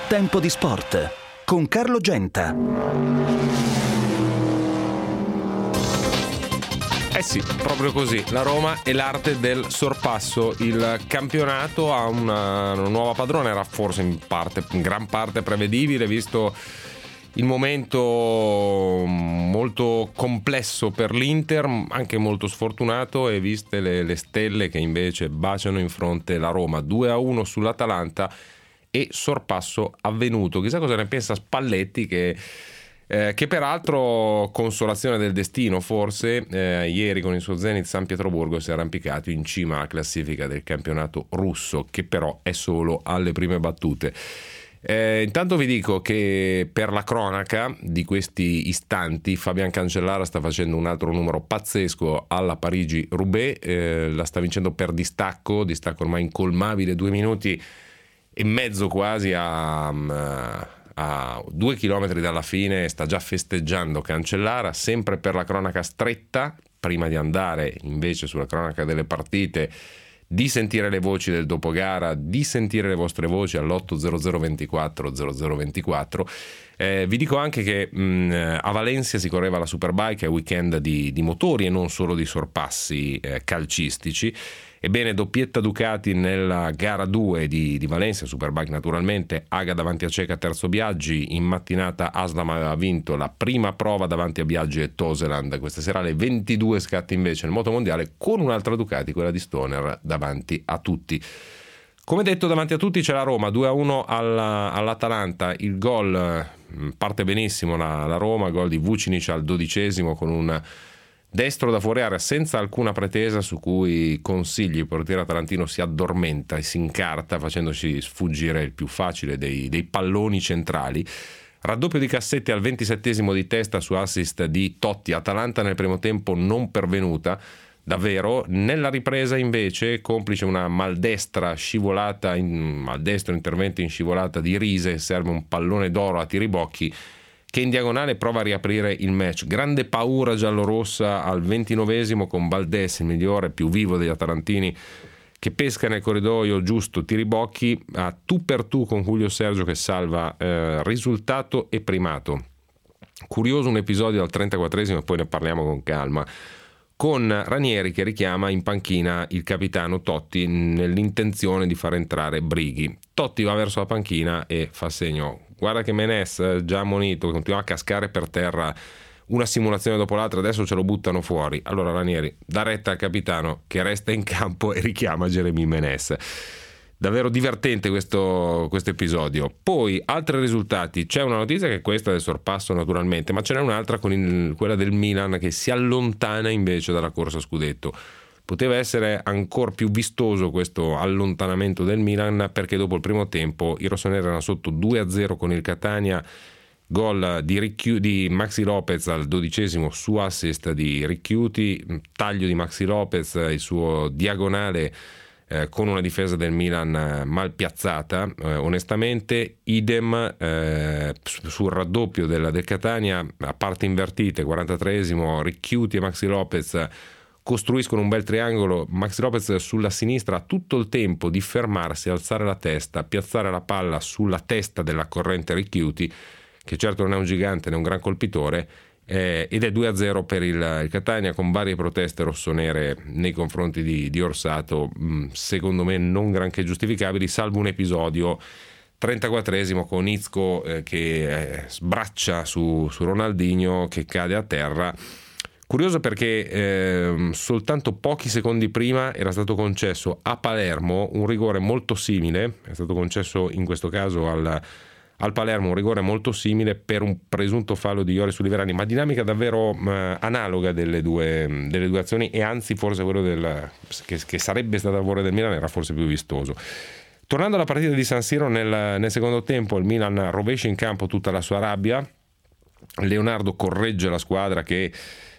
Tempo di sport con Carlo Genta. Sì, proprio così. La Roma e l'arte del sorpasso. Il campionato ha una nuova padrona, era forse in gran parte prevedibile, visto il momento molto complesso per l'Inter, anche molto sfortunato, e viste le stelle che invece baciano in fronte la Roma. 2-1 sull'Atalanta e sorpasso avvenuto. Chissà cosa ne pensa Spalletti, che peraltro, consolazione del destino forse, ieri con il suo Zenit San Pietroburgo si è arrampicato in cima alla classifica del campionato russo, che però è solo alle prime battute. Intanto vi dico che, per la cronaca di questi istanti, Fabian Cancellara sta facendo un altro numero pazzesco alla Parigi-Roubaix, la sta vincendo per distacco ormai incolmabile, 2 minuti e mezzo quasi a 2 chilometri dalla fine. Sta già festeggiando Cancellara. Sempre per la cronaca stretta, prima di andare invece sulla cronaca delle partite, di sentire le voci del dopogara, di sentire le vostre voci all'800 24 0024. Vi dico anche che a Valencia si correva la Superbike, è weekend di motori e non solo di sorpassi calcistici. Ebbene, doppietta Ducati nella gara 2 di Valencia, Superbike naturalmente, Aga davanti a Ceca, terzo Biaggi. In mattinata Aslam aveva vinto la prima prova davanti a Biaggi e Toseland. Questa sera alle 22 scatti invece nel motomondiale con un'altra Ducati, quella di Stoner, davanti a tutti. Come detto, davanti a tutti c'è la Roma, 2-1 all'Atalanta. Il gol, parte benissimo la Roma, gol di Vucinic al 12° con un destro da fuori area senza alcuna pretesa, su cui Consigli, il portiere atalantino, si addormenta e si incarta facendoci sfuggire il più facile dei palloni centrali. Raddoppio di Cassetti al 27° di testa su assist di Totti. Atalanta nel primo tempo non pervenuta davvero. Nella ripresa invece, complice una maldestro intervento in scivolata di Rise, serve un pallone d'oro a Tiribocchi, che in diagonale prova a riaprire il match. Grande paura giallorossa al 29° con Valdés, il migliore, più vivo degli atalantini, che pesca nel corridoio giusto Tiribocchi a tu per tu con Julio Sergio, che salva risultato e primato. Curioso un episodio al 34° e poi ne parliamo con calma, con Ranieri che richiama in panchina il capitano Totti nell'intenzione di far entrare Brighi. Totti va verso la panchina e fa segno: guarda che Menez, già ammonito, continua a cascare per terra una simulazione dopo l'altra, adesso ce lo buttano fuori. Allora Ranieri dà retta al capitano, che resta in campo e richiama Jeremy Menez. Davvero divertente questo episodio. Poi altri risultati. C'è una notizia che è questa del sorpasso naturalmente, ma ce n'è un'altra con quella del Milan, che si allontana invece dalla corsa scudetto. Poteva essere ancora più vistoso questo allontanamento del Milan, perché dopo il primo tempo i rossoneri erano sotto 2-0 con il Catania. Gol di Maxi Lopez al 12° su assist di Ricchiuti, taglio di Maxi Lopez, il suo diagonale con una difesa del Milan mal piazzata, onestamente. Idem sul raddoppio del Catania a parte invertite, 43°, Ricchiuti e Maxi Lopez costruiscono un bel triangolo. Maxi Lopez sulla sinistra ha tutto il tempo di fermarsi, alzare la testa, piazzare la palla sulla testa della corrente Ricchiuti, che certo non è un gigante né un gran colpitore, ed è 2-0 per il Catania, con varie proteste rossonere nei confronti di Orsato, secondo me non granché giustificabili, salvo un episodio 34° con Izco che sbraccia su Ronaldinho, che cade a terra. Curioso perché soltanto pochi secondi prima era stato concesso a Palermo un rigore molto simile, è stato concesso in questo caso al Palermo un rigore molto simile per un presunto fallo di Joris Oliverani, ma dinamica davvero analoga delle due azioni, e anzi forse quello che sarebbe stato a favore del Milan era forse più vistoso. Tornando alla partita di San Siro, nel secondo tempo il Milan rovescia in campo tutta la sua rabbia. Leonardo corregge la squadra che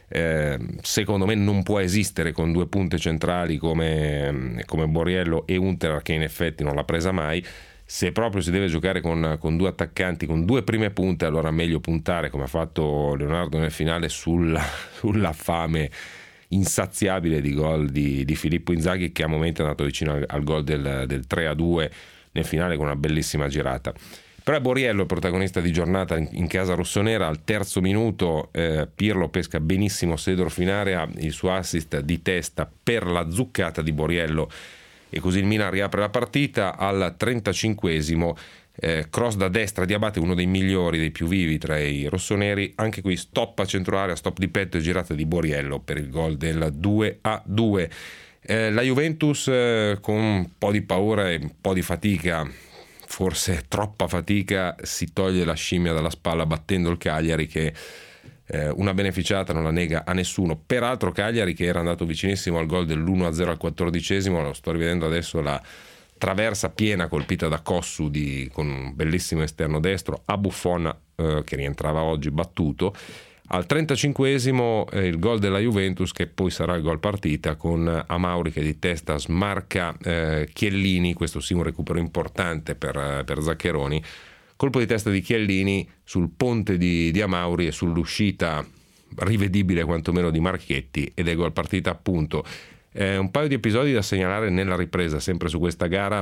secondo me non può esistere con due punte centrali come Borriello e Unter, che in effetti non l'ha presa mai. Se proprio si deve giocare con due attaccanti, con due prime punte, allora meglio puntare, come ha fatto Leonardo nel finale, sulla fame insaziabile di gol di Filippo Inzaghi, che a momenti è andato vicino al gol del 3-2 nel finale con una bellissima girata. Però è Borriello il protagonista di giornata in casa rossonera. Al terzo minuto Pirlo pesca benissimo Seedorf in area, il suo assist di testa per la zuccata di Borriello, e così il Milan riapre la partita. Al 35esimo cross da destra di Abate, uno dei migliori, dei più vivi tra i rossoneri. Anche qui stop a centro area, stop di petto e girata di Borriello per il gol del 2-2. La Juventus con un po' di paura e un po' di fatica, forse troppa fatica, si toglie la scimmia dalla spalla battendo il Cagliari, che una beneficiata non la nega a nessuno. Peraltro Cagliari che era andato vicinissimo al gol dell'1-0 al 14esimo, lo sto rivedendo adesso, la traversa piena colpita da Kossu con un bellissimo esterno destro a Buffon, che rientrava oggi battuto. Al 35esimo il gol della Juventus, che poi sarà il gol partita, con Amauri che di testa smarca Chiellini, questo sì un recupero importante per Zaccheroni. Colpo di testa di Chiellini sul ponte di Amauri e sull'uscita rivedibile quantomeno di Marchetti, ed è gol partita appunto. Un paio di episodi da segnalare nella ripresa, sempre su questa gara.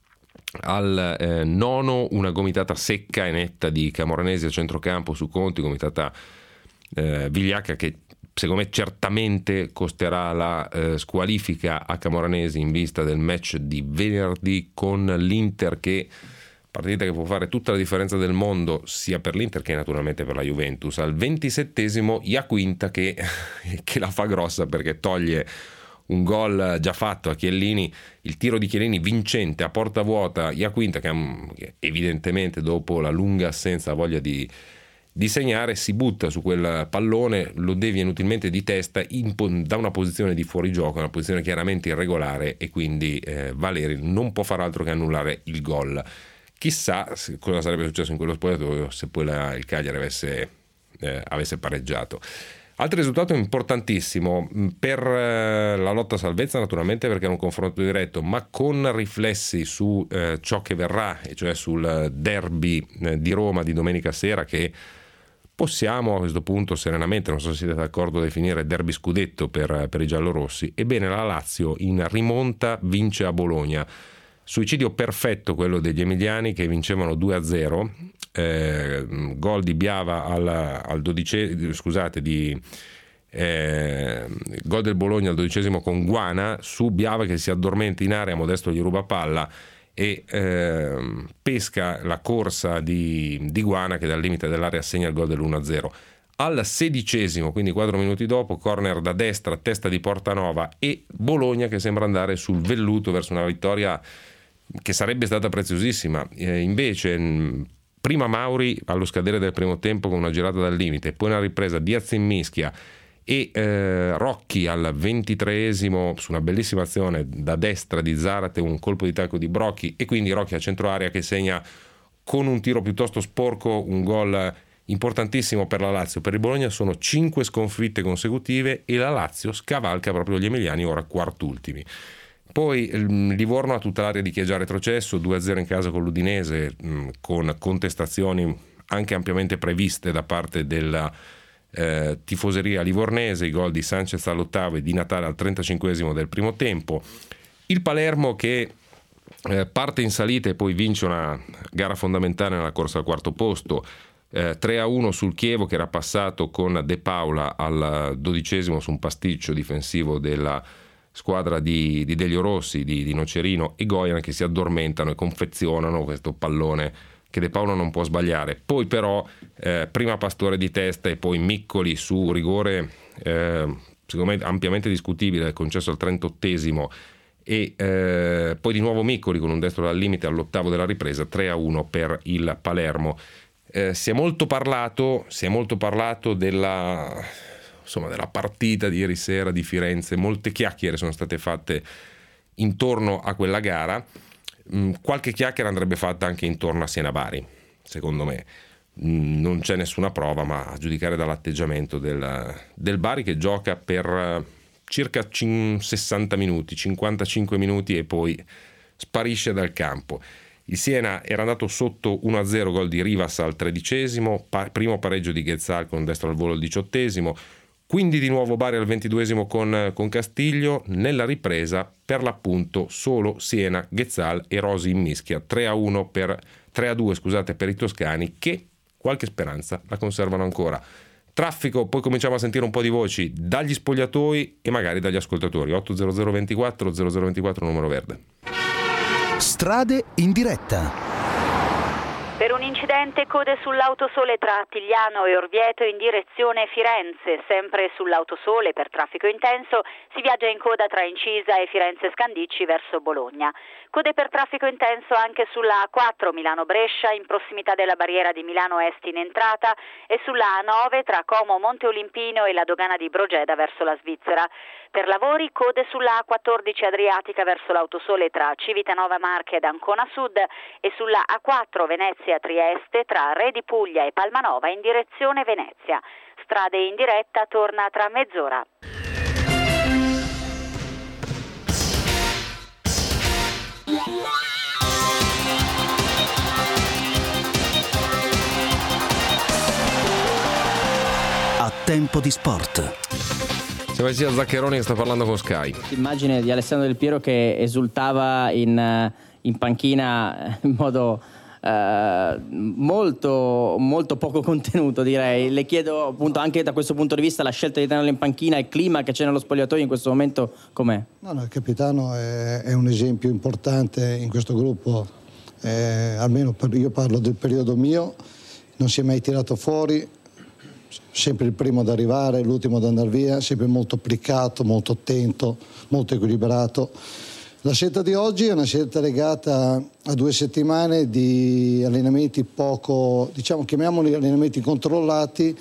Al nono una gomitata secca e netta di Camoranesi a centrocampo su Conti, gomitata vigliacca che secondo me certamente costerà la squalifica a Camoranesi in vista del match di venerdì con l'Inter, partita che può fare tutta la differenza del mondo sia per l'Inter che naturalmente per la Juventus. Al 27esimo Iaquinta che la fa grossa, perché toglie un gol già fatto a Chiellini, il tiro di Chiellini vincente a porta vuota. Iaquinta che evidentemente dopo la lunga assenza ha voglia di segnare, si butta su quel pallone, lo devia inutilmente di testa da una posizione di fuorigioco, una posizione chiaramente irregolare, e quindi Valeri non può far altro che annullare il gol. Chissà cosa sarebbe successo in quello spogliatoio se poi il Cagliari avesse pareggiato. Altro risultato importantissimo per la lotta a salvezza, naturalmente, perché era un confronto diretto, ma con riflessi su ciò che verrà, e cioè sul derby di Roma di domenica sera, che possiamo a questo punto serenamente, non so se siete d'accordo, definire derby scudetto per i giallorossi. Ebbene, la Lazio in rimonta vince a Bologna. Suicidio perfetto quello degli emiliani, che vincevano 2-0, gol di Biava al 12, gol del Bologna al 12esimo con Guana su Biava che si addormenta in area, Modesto gli ruba palla e pesca la corsa di Guana, che dal limite dell'area segna il gol dell'1-0. Al 16esimo, quindi 4 minuti dopo, corner da destra, testa di Portanova, e Bologna che sembra andare sul velluto verso una vittoria che sarebbe stata preziosissima. Invece prima Mauri allo scadere del primo tempo con una girata dal limite, poi una ripresa Diaz in mischia e Rocchi al 23esimo su una bellissima azione da destra di Zarate, un colpo di tacco di Brocchi, e quindi Rocchi a centro area che segna con un tiro piuttosto sporco un gol importantissimo per la Lazio. Per il Bologna sono 5 sconfitte consecutive e la Lazio scavalca proprio gli emiliani, ora quartultimi. Poi Livorno ha tutta l'area di chi è già retrocesso, 2-0 in casa con l'Udinese, con contestazioni anche ampiamente previste da parte della tifoseria livornese, i gol di Sanchez all'8° e di Natale al 35esimo del primo tempo. Il Palermo che parte in salita e poi vince una gara fondamentale nella corsa al quarto posto, 3-1 sul Chievo, che era passato con De Paula al 12esimo su un pasticcio difensivo della squadra di Delio Rossi, di Nocerino e Goian, che si addormentano e confezionano questo pallone che De Paolo non può sbagliare. Poi però prima Pastore di testa e poi Miccoli su rigore secondo me ampiamente discutibile, concesso al 38esimo, e poi di nuovo Miccoli con un destro dal limite all'8° della ripresa, 3-1 per il Palermo. Si è molto parlato della partita di ieri sera di Firenze, molte chiacchiere sono state fatte intorno a quella gara. Qualche chiacchiera andrebbe fatta anche intorno a Siena-Bari, secondo me. Non c'è nessuna prova, ma a giudicare dall'atteggiamento del Bari, che gioca per circa 60 minuti, 55 minuti e poi sparisce dal campo. Il Siena era andato sotto 1-0, gol di Rivas al 13esimo, primo pareggio di Ghezzal con destro al volo al 18esimo, quindi di nuovo Bari al 22esimo con Castiglio. Nella ripresa per l'appunto solo Siena, Ghezzal e Rosi in mischia, 3-1 3-2, scusate, per i toscani, che qualche speranza la conservano ancora. Traffico, poi cominciamo a sentire un po' di voci dagli spogliatoi e magari dagli ascoltatori. 80024 0024 numero verde. Strade in diretta. Per un incidente, code sull'autosole tra Attigliano e Orvieto in direzione Firenze. Sempre sull'autosole per traffico intenso si viaggia in coda tra Incisa e Firenze Scandicci verso Bologna. Code per traffico intenso anche sulla A4 Milano-Brescia in prossimità della barriera di Milano Est in entrata e sulla A9 tra Como Monte Olimpino e la dogana di Brogeda verso la Svizzera. Per lavori, code sulla A14 Adriatica verso l'autosole tra Civitanova Marche ed Ancona Sud e sulla A4 Venezia Trieste tra Re di Puglia e Palmanova in direzione Venezia. Strade in diretta torna tra mezz'ora. A tempo di sport. Sembra sia Zaccheroni che sta parlando con Sky. L'immagine di Alessandro Del Piero che esultava in panchina in modo molto, molto poco contenuto, direi. Le chiedo appunto anche da questo punto di vista la scelta di tenerlo in panchina, il clima che c'è nello spogliatoio in questo momento com'è? No, il capitano è un esempio importante in questo gruppo, almeno io parlo del periodo mio, non si è mai tirato fuori, sempre il primo ad arrivare, l'ultimo ad andare via, sempre molto applicato, molto attento, molto equilibrato. La scelta di oggi è una scelta legata a 2 settimane di allenamenti poco, diciamo, chiamiamoli allenamenti controllati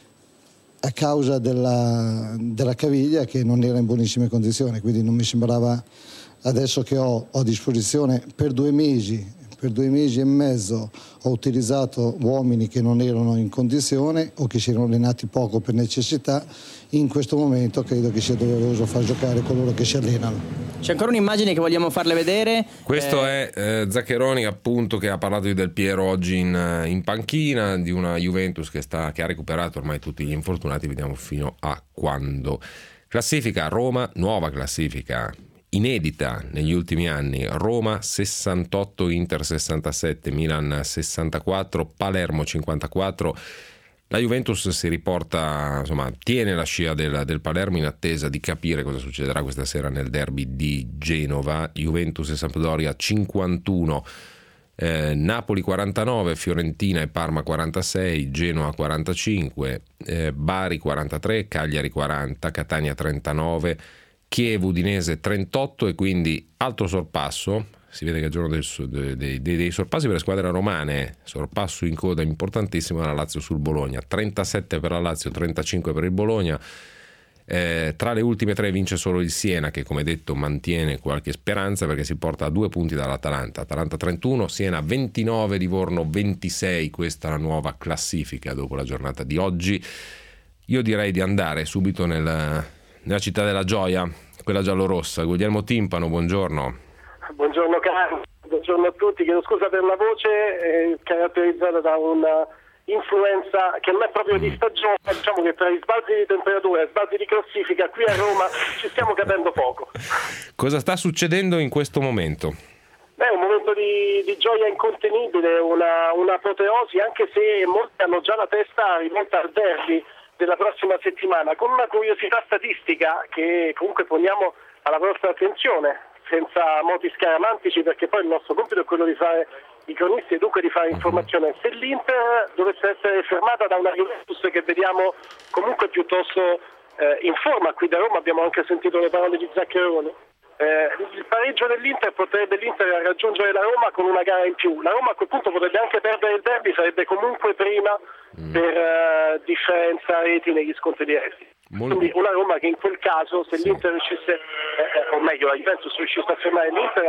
a causa della caviglia che non era in buonissime condizioni, quindi non mi sembrava, adesso che ho a disposizione per 2 mesi e mezzo ho utilizzato uomini che non erano in condizione o che si erano allenati poco per necessità. In questo momento credo che sia doveroso far giocare coloro che si allenano. C'è ancora un'immagine che vogliamo farle vedere. Questo è Zaccheroni, appunto, che ha parlato di Del Piero oggi in panchina, di una Juventus che ha recuperato ormai tutti gli infortunati, vediamo fino a quando. Classifica Roma, nuova classifica inedita negli ultimi anni. Roma 68, Inter 67, Milan 64, Palermo 54. La Juventus si riporta, insomma, tiene la scia del Palermo in attesa di capire cosa succederà questa sera nel derby di Genova. Juventus e Sampdoria 51, Napoli 49, Fiorentina e Parma 46, Genoa 45, Bari 43, Cagliari 40, Catania 39, Chiev Udinese 38 e quindi altro sorpasso. Si vede che è il giorno dei sorpassi per le squadre romane, sorpasso in coda importantissimo della Lazio sul Bologna, 37 per la Lazio, 35 per il Bologna. Tra le ultime 3 vince solo il Siena, che come detto mantiene qualche speranza perché si porta a 2 punti dall'Atalanta. Atalanta 31, Siena 29, Livorno 26. Questa è la nuova classifica dopo la giornata di oggi. Io direi di andare subito nella città della gioia, quella giallorossa. Guglielmo Timpano, buongiorno. Buongiorno caro, buongiorno a tutti, chiedo scusa per la voce, caratterizzata da una influenza che non è proprio di stagione, diciamo che tra i sbalzi di temperatura e sbalzi di classifica qui a Roma ci stiamo capendo poco. Cosa sta succedendo in questo momento? È un momento di gioia incontenibile, un'apoteosi, anche se molti hanno già la testa rivolta al derby della prossima settimana, con una curiosità statistica che comunque poniamo alla vostra attenzione, senza moti scaramantici, perché poi il nostro compito è quello di fare i cronisti e dunque di fare informazione. Se l'Inter dovesse essere fermata da una Juventus che vediamo comunque piuttosto in forma, qui da Roma abbiamo anche sentito le parole di Zaccheroni, il pareggio dell'Inter potrebbe l'Inter raggiungere la Roma con una gara in più. La Roma a quel punto potrebbe anche perdere il derby, sarebbe comunque prima per differenza reti negli scontri diretti. Quindi una Roma che in quel caso, se l'Inter riuscisse, o meglio la Juventus riuscisse a fermare l'Inter,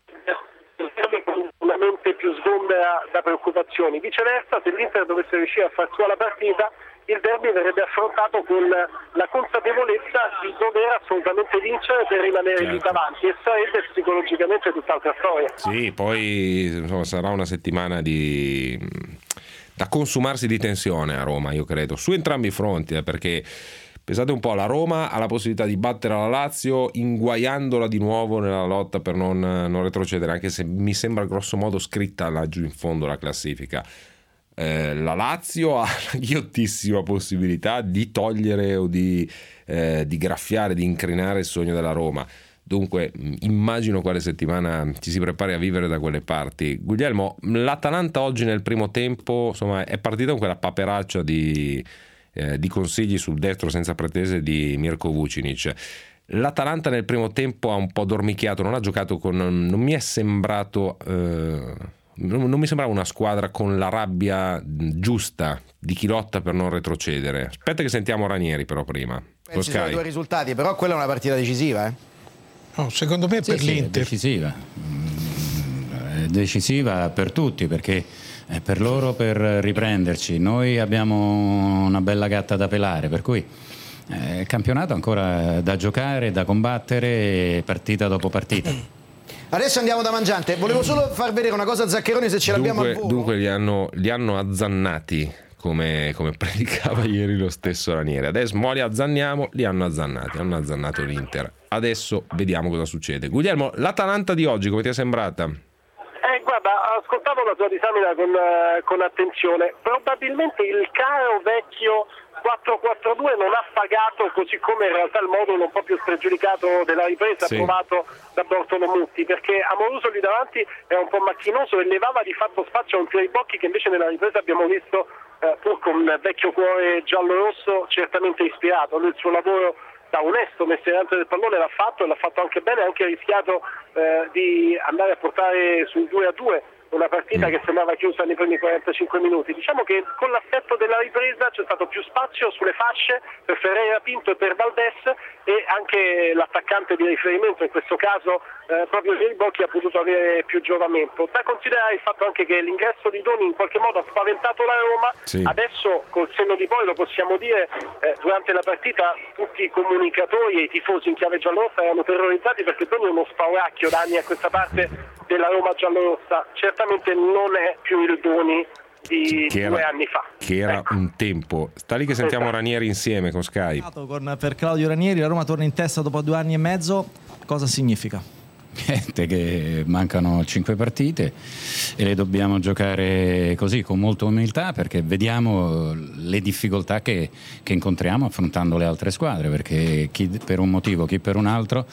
con una mente più sgombera da preoccupazioni. Viceversa, se l'Inter dovesse riuscire a far sua la partita, il derby verrebbe affrontato con la consapevolezza di dover assolutamente vincere per rimanere lì davanti, e sarebbe psicologicamente tutt'altra storia. Sì, poi insomma, sarà una settimana da consumarsi di tensione a Roma, io credo, su entrambi i fronti, perché Pensate un po', la Roma ha la possibilità di battere la Lazio inguaiandola di nuovo nella lotta per non retrocedere, anche se mi sembra grosso modo scritta laggiù in fondo la classifica. La Lazio ha la ghiottissima possibilità di togliere o di graffiare, di incrinare il sogno della Roma. Dunque immagino quale settimana ci si prepari a vivere da quelle parti. Guglielmo, l'Atalanta oggi nel primo tempo, insomma, è partita con quella paperaccia di consigli sul destro senza pretese di Mirko Vucinic. L'Atalanta nel primo tempo ha un po' dormicchiato, non ha giocato non mi è sembrato non mi sembrava una squadra con la rabbia giusta di chi lotta per non retrocedere. Aspetta che sentiamo Ranieri però prima. Ci sono i due risultati, però quella è una partita decisiva, No, secondo me per l'Inter è decisiva per tutti, perché per loro per riprenderci. Noi abbiamo una bella gatta da pelare, per cui il campionato ancora da giocare, da combattere partita dopo partita. Adesso andiamo da Mangiante. Volevo solo far vedere una cosa a Zaccheroni, se ce l'abbiamo al volo. Dunque li hanno azzannati, come predicava ieri lo stesso Ranieri. Adesso li azzanniamo, li hanno azzannati, hanno azzannato l'Inter. Adesso vediamo cosa succede. Guglielmo, l'Atalanta di oggi come ti è sembrata? Guarda, ascoltavo la tua disamina con attenzione. Probabilmente il caro vecchio 4-4-2 non ha pagato, così come in realtà il modulo un po' più spregiudicato della ripresa approvato da Bortolomutti, perché Amoruso lì davanti era un po' macchinoso e levava di fatto spazio a un tirabocchi che invece nella ripresa abbiamo visto pur con vecchio cuore giallo-rosso certamente ispirato. Lui il suo lavoro da onesto mestierante del pallone l'ha fatto, e l'ha fatto anche bene, ha anche rischiato di andare a portare sul 2-2 una partita che sembrava chiusa nei primi 45 minuti. Diciamo che con l'assetto della ripresa c'è stato più spazio sulle fasce per Ferreira Pinto e per Valdés, e anche l'attaccante di riferimento, in questo caso proprio Tiribocchi, ha potuto avere più giovamento. Da considerare il fatto anche che l'ingresso di Doni in qualche modo ha spaventato la Roma. Adesso col senno di poi lo possiamo dire, durante la partita tutti i comunicatori e i tifosi in chiave giallorossa erano terrorizzati, perché Doni è uno spauracchio da anni a questa parte della Roma giallorossa. Certamente non è più il Doni di 2 anni fa, che era un tempo. Sta lì che sentiamo Ranieri insieme con Sky. Per Claudio Ranieri la Roma torna in testa dopo 2 anni e mezzo. Cosa significa? Niente, che mancano 5 partite e le dobbiamo giocare così, con molta umiltà, perché vediamo le difficoltà che incontriamo affrontando le altre squadre, perché chi per un motivo, chi per un altro,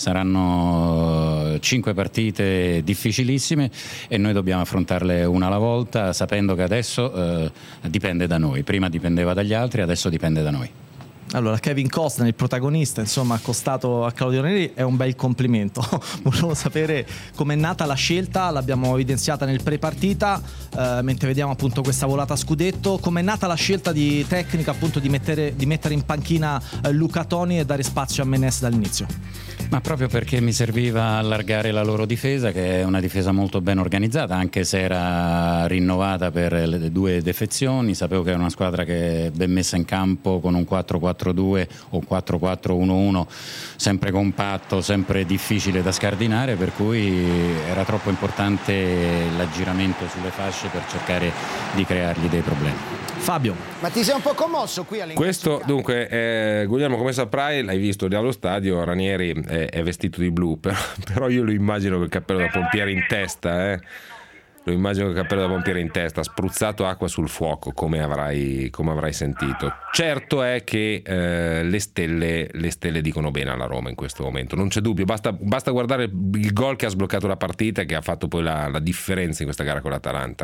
saranno 5 partite difficilissime e noi dobbiamo affrontarle una alla volta, sapendo che adesso dipende da noi. Prima dipendeva dagli altri, adesso dipende da noi. Allora, Kevin Costner, il protagonista, insomma, accostato a Claudio Ranieri, è un bel complimento. Volevo sapere com'è nata la scelta, l'abbiamo evidenziata nel pre-partita, mentre vediamo appunto questa volata a scudetto. Com'è nata la scelta di tecnica appunto di mettere in panchina Luca Toni e dare spazio a Menez dall'inizio? Ma proprio perché mi serviva allargare la loro difesa, che è una difesa molto ben organizzata, anche se era rinnovata per le 2 defezioni. Sapevo che era una squadra che è ben messa in campo con un 4-4-2 o 4-4-1-1, sempre compatto, sempre difficile da scardinare, per cui era troppo importante l'aggiramento sulle fasce per cercare di creargli dei problemi. Fabio, ma ti sei un po' commosso qui all'ingresso? Questo dunque Guglielmo, come saprai, l'hai visto lì allo stadio, Ranieri è vestito di blu, però io lo immagino con il cappello da pompiere in testa, lo immagino con il cappello da pompiere in testa, spruzzato acqua sul fuoco, come avrai sentito. Certo è che le stelle dicono bene alla Roma in questo momento, non c'è dubbio, basta guardare il gol che ha sbloccato la partita e che ha fatto poi la differenza in questa gara con l'Atalanta.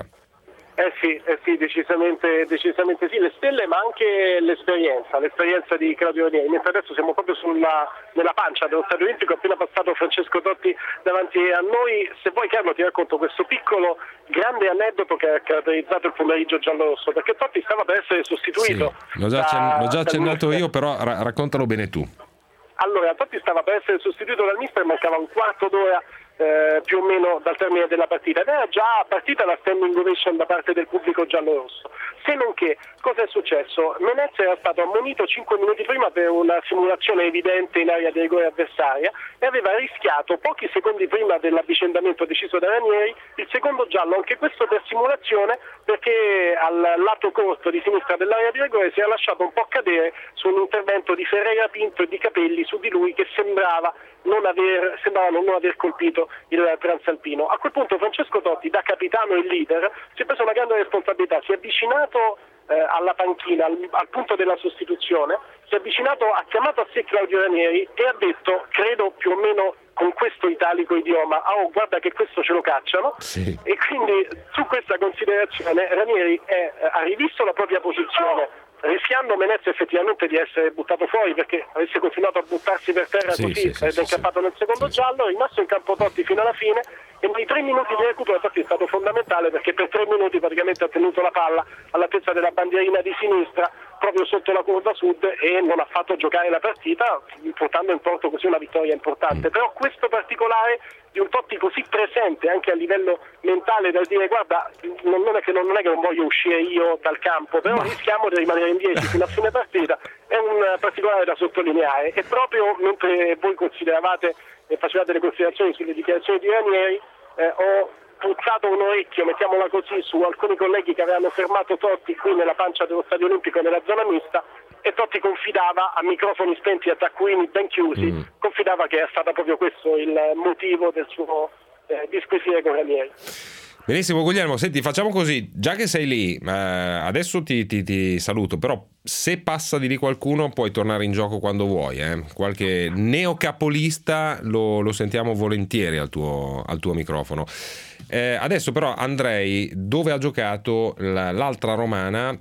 Sì, decisamente sì, le stelle, ma anche l'esperienza di Claudio Ranieri. Mentre adesso siamo proprio nella pancia dello Stadio Olimpico, appena passato Francesco Totti davanti a noi. Se vuoi, Carlo, ti racconto questo piccolo grande aneddoto che ha caratterizzato il pomeriggio giallorosso, perché Totti stava per essere sostituito. Sì, l'ho già accennato io, però raccontalo bene tu. Allora, Totti stava per essere sostituito dal mister, mancava un quarto d'ora più o meno dal termine della partita, ed era già partita la standing ovation da parte del pubblico giallorosso. Se non che, cosa è successo? Menez era stato ammonito 5 minuti prima per una simulazione evidente in area di rigore avversaria e aveva rischiato pochi secondi prima dell'avvicendamento deciso da Ranieri il secondo giallo, anche questo per simulazione, perché al lato corto di sinistra dell'area di rigore si era lasciato un po' cadere su un intervento di Ferreira Pinto e di Capelli su di lui, che sembravano non aver colpito il transalpino. A quel punto Francesco Totti, da capitano e leader, si è preso una grande responsabilità, si è avvicinato alla panchina, al punto della sostituzione, si è avvicinato, ha chiamato a sé Claudio Ranieri e ha detto, credo più o meno con questo italico idioma, guarda che questo ce lo cacciano, sì. E quindi su questa considerazione Ranieri ha rivisto la propria posizione, rischiando Menez effettivamente di essere buttato fuori, perché avesse continuato a buttarsi per terra così sarebbe incappato nel secondo giallo. È rimasto in campo Totti fino alla fine e nei 3 minuti di recupero Totti è stato fondamentale, perché per 3 minuti praticamente ha tenuto la palla all'altezza della bandierina di sinistra proprio sotto la curva sud e non ha fatto giocare la partita, portando in porto così una vittoria importante. Però questo particolare di un Totti così presente anche a livello mentale, da dire guarda non è che non voglio uscire io dal campo, però rischiamo di rimanere in 10 fino a fine partita, è un particolare da sottolineare. E proprio mentre voi consideravate e facevate le considerazioni sulle dichiarazioni di Ranieri, ho puzzato un orecchio, mettiamola così, su alcuni colleghi che avevano fermato Totti qui nella pancia dello Stadio Olimpico nella zona mista, e Totti confidava, a microfoni spenti e a taccuini ben chiusi, confidava che è stato proprio questo il motivo del suo disquisire con Ranieri. Benissimo Guglielmo, senti, facciamo così, già che sei lì, adesso ti saluto, però se passa di lì qualcuno puoi tornare in gioco quando vuoi, qualche neocapolista lo sentiamo volentieri al tuo microfono. Adesso però andrei dove ha giocato l'altra romana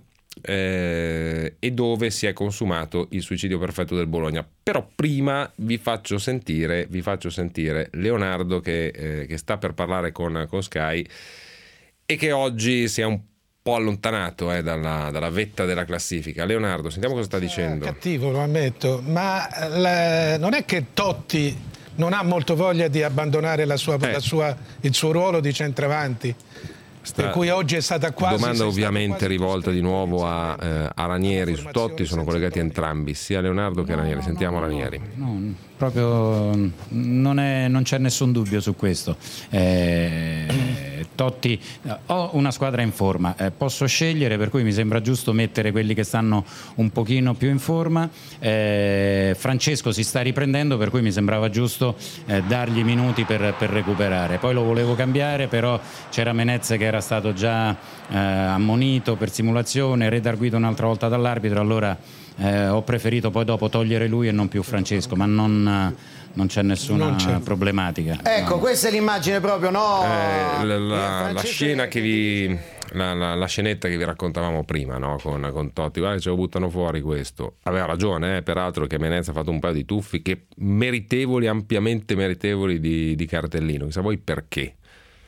e dove si è consumato il suicidio perfetto del Bologna. Però prima vi faccio sentire Leonardo che sta per parlare con Sky e che oggi si è un po' allontanato dalla vetta della classifica. Leonardo, sentiamo cosa sta dicendo. Cattivo, lo ammetto, ma non è che Totti non ha molto voglia di abbandonare il suo ruolo di centravanti, per cui oggi è stata quasi... Domanda ovviamente rivolta di nuovo a Ranieri su Totti, sono collegati entrambi, sia Leonardo che Ranieri. Sentiamo Ranieri. No, proprio non c'è nessun dubbio su questo. Totti, ho una squadra in forma, posso scegliere, per cui mi sembra giusto mettere quelli che stanno un pochino più in forma. Francesco si sta riprendendo, per cui mi sembrava giusto dargli minuti per recuperare. Poi lo volevo cambiare, però c'era Menez che era stato già ammonito per simulazione, redarguito un'altra volta dall'arbitro, allora ho preferito poi dopo togliere lui e non più Francesco, ma non c'è nessuna problematica. Ecco, no. Questa è l'immagine proprio, no? La scena la scenetta che vi raccontavamo prima, no? Con Totti, guarda, ce lo buttano fuori questo. Aveva ragione, peraltro, che Menez ha fatto un paio di tuffi che ampiamente meritevoli di cartellino. Chissà voi perché.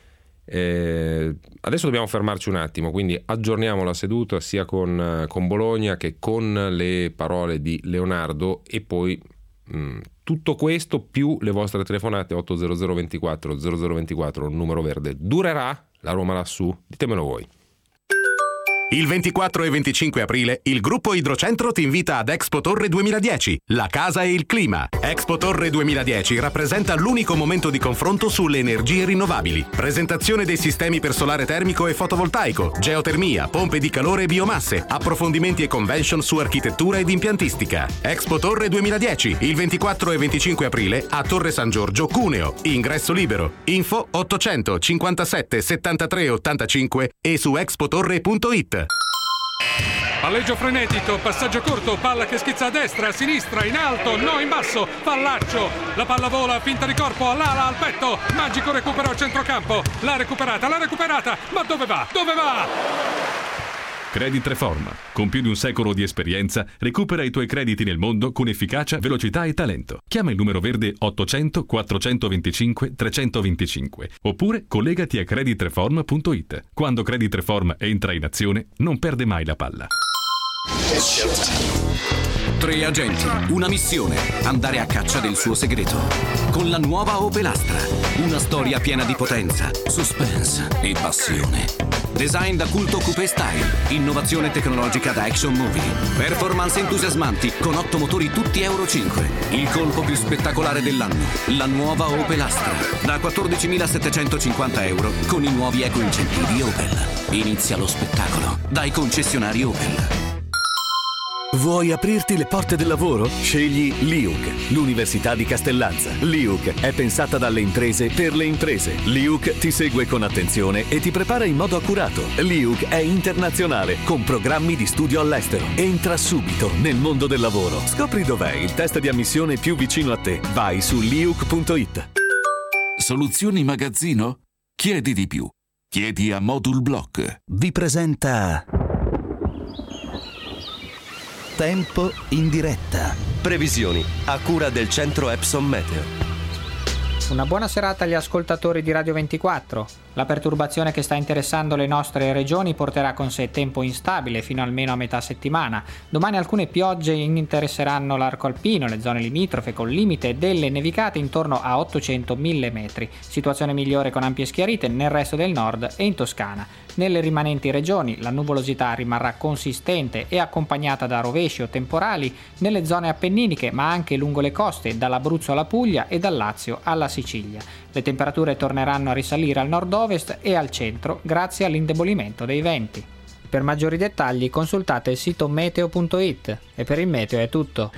Adesso dobbiamo fermarci un attimo, quindi aggiorniamo la seduta sia con Bologna che con le parole di Leonardo, e poi tutto questo più le vostre telefonate 800 24 0024, numero verde. Durerà la Roma lassù? Ditemelo voi. Il 24 e 25 aprile il gruppo Idrocentro ti invita ad Expo Torre 2010, la casa e il clima. Expo Torre 2010 rappresenta l'unico momento di confronto sulle energie rinnovabili. Presentazione dei sistemi per solare termico e fotovoltaico, geotermia, pompe di calore e biomasse, approfondimenti e convention su architettura ed impiantistica. Expo Torre 2010, il 24 e 25 aprile a Torre San Giorgio, Cuneo. Ingresso libero. Info 800 57 73 85 e su expotorre.it. Palleggio frenetico, passaggio corto, palla che schizza a destra, a sinistra, in alto, no in basso, fallaccio, la palla vola, finta di corpo, all'ala, al petto, magico recupero a centrocampo, l'ha recuperata, ma dove va? Credit Reform, con più di un secolo di esperienza, recupera i tuoi crediti nel mondo con efficacia, velocità e talento. Chiama il numero verde 800 425 325 oppure collegati a creditreform.it. Quando Credit Reform entra in azione, non perde mai la palla. 3 agenti, una missione, andare a caccia del suo segreto. Con la nuova Opel Astra, una storia piena di potenza, suspense e passione. Design da culto coupé style, innovazione tecnologica da action movie, performance entusiasmanti con 8 motori tutti Euro 5. Il colpo più spettacolare dell'anno, la nuova Opel Astra, da 14.750 euro con i nuovi eco incentivi Opel. Inizia lo spettacolo dai concessionari Opel. Vuoi aprirti le porte del lavoro? Scegli LIUC, l'Università di Castellanza. LIUC è pensata dalle imprese per le imprese. LIUC ti segue con attenzione e ti prepara in modo accurato. LIUC è internazionale, con programmi di studio all'estero. Entra subito nel mondo del lavoro. Scopri dov'è il test di ammissione più vicino a te. Vai su liuc.it. Soluzioni magazzino? Chiedi di più. Chiedi a Modul Block. Vi presenta Tempo in diretta. Previsioni a cura del centro Epson Meteo. Una buona serata agli ascoltatori di Radio 24. La perturbazione che sta interessando le nostre regioni porterà con sé tempo instabile fino almeno a metà settimana. Domani alcune piogge interesseranno l'arco alpino, le zone limitrofe con limite delle nevicate intorno a 800-1000 metri. Situazione migliore con ampie schiarite nel resto del nord e in Toscana. Nelle rimanenti regioni la nuvolosità rimarrà consistente e accompagnata da rovesci o temporali nelle zone appenniniche, ma anche lungo le coste, dall'Abruzzo alla Puglia e dal Lazio alla Sicilia. Le temperature torneranno a risalire al nord-ovest e al centro grazie all'indebolimento dei venti. Per maggiori dettagli consultate il sito meteo.it e per il meteo è tutto.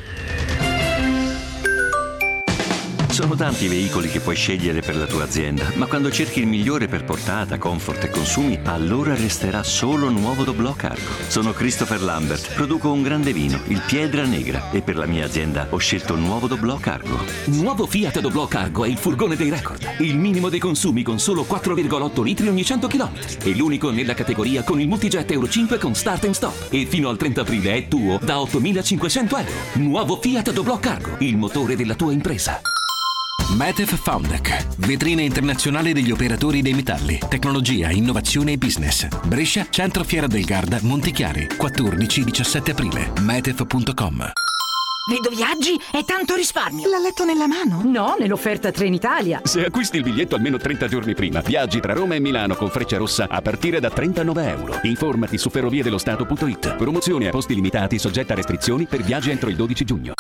Sono tanti i veicoli che puoi scegliere per la tua azienda, ma quando cerchi il migliore per portata, comfort e consumi, allora resterà solo Nuovo Doblò Cargo. Sono Christopher Lambert, produco un grande vino, il Piedra Negra, e per la mia azienda ho scelto Nuovo Doblò Cargo. Nuovo Fiat Doblò Cargo è il furgone dei record, il minimo dei consumi con solo 4,8 litri ogni 100 km, e l'unico nella categoria con il multijet Euro 5 con start and stop, e fino al 30 aprile è tuo da 8.500 euro. Nuovo Fiat Doblò Cargo, il motore della tua impresa. Metef Foundec, vetrina internazionale degli operatori dei metalli, tecnologia, innovazione e business. Brescia, Centro Fiera del Garda, Montichiari, 14-17 aprile. Metef.com. Vedo viaggi e tanto risparmio. L'ha letto nella mano? No, nell'offerta Trenitalia. Se acquisti il biglietto almeno 30 giorni prima, viaggi tra Roma e Milano con Frecciarossa a partire da 39 euro. Informati su ferroviedello-stato.it. Promozione a posti limitati soggetta a restrizioni per viaggi entro il 12 giugno.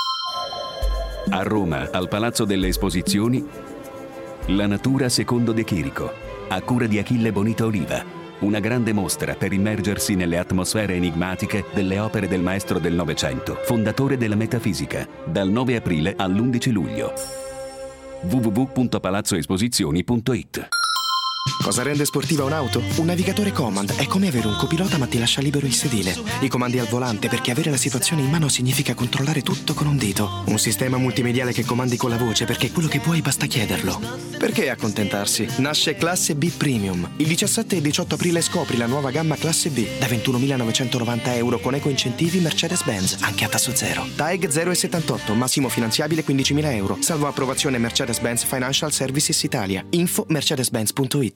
A Roma, al Palazzo delle Esposizioni, La natura secondo De Chirico, a cura di Achille Bonita Oliva. Una grande mostra per immergersi nelle atmosfere enigmatiche delle opere del maestro del Novecento, fondatore della metafisica, dal 9 aprile all'11 luglio. www.palazzoesposizioni.it. Cosa rende sportiva un'auto? Un navigatore Command è come avere un copilota ma ti lascia libero il sedile. I comandi al volante, perché avere la situazione in mano significa controllare tutto con un dito. Un sistema multimediale che comandi con la voce, perché quello che vuoi basta chiederlo. Perché accontentarsi? Nasce Classe B Premium. Il 17 e 18 aprile scopri la nuova gamma Classe B da 21.990 euro con eco incentivi Mercedes-Benz, anche a tasso zero. TAEG 0,78, massimo finanziabile 15.000 euro. Salvo approvazione Mercedes-Benz Financial Services Italia. Info mercedes-benz.it.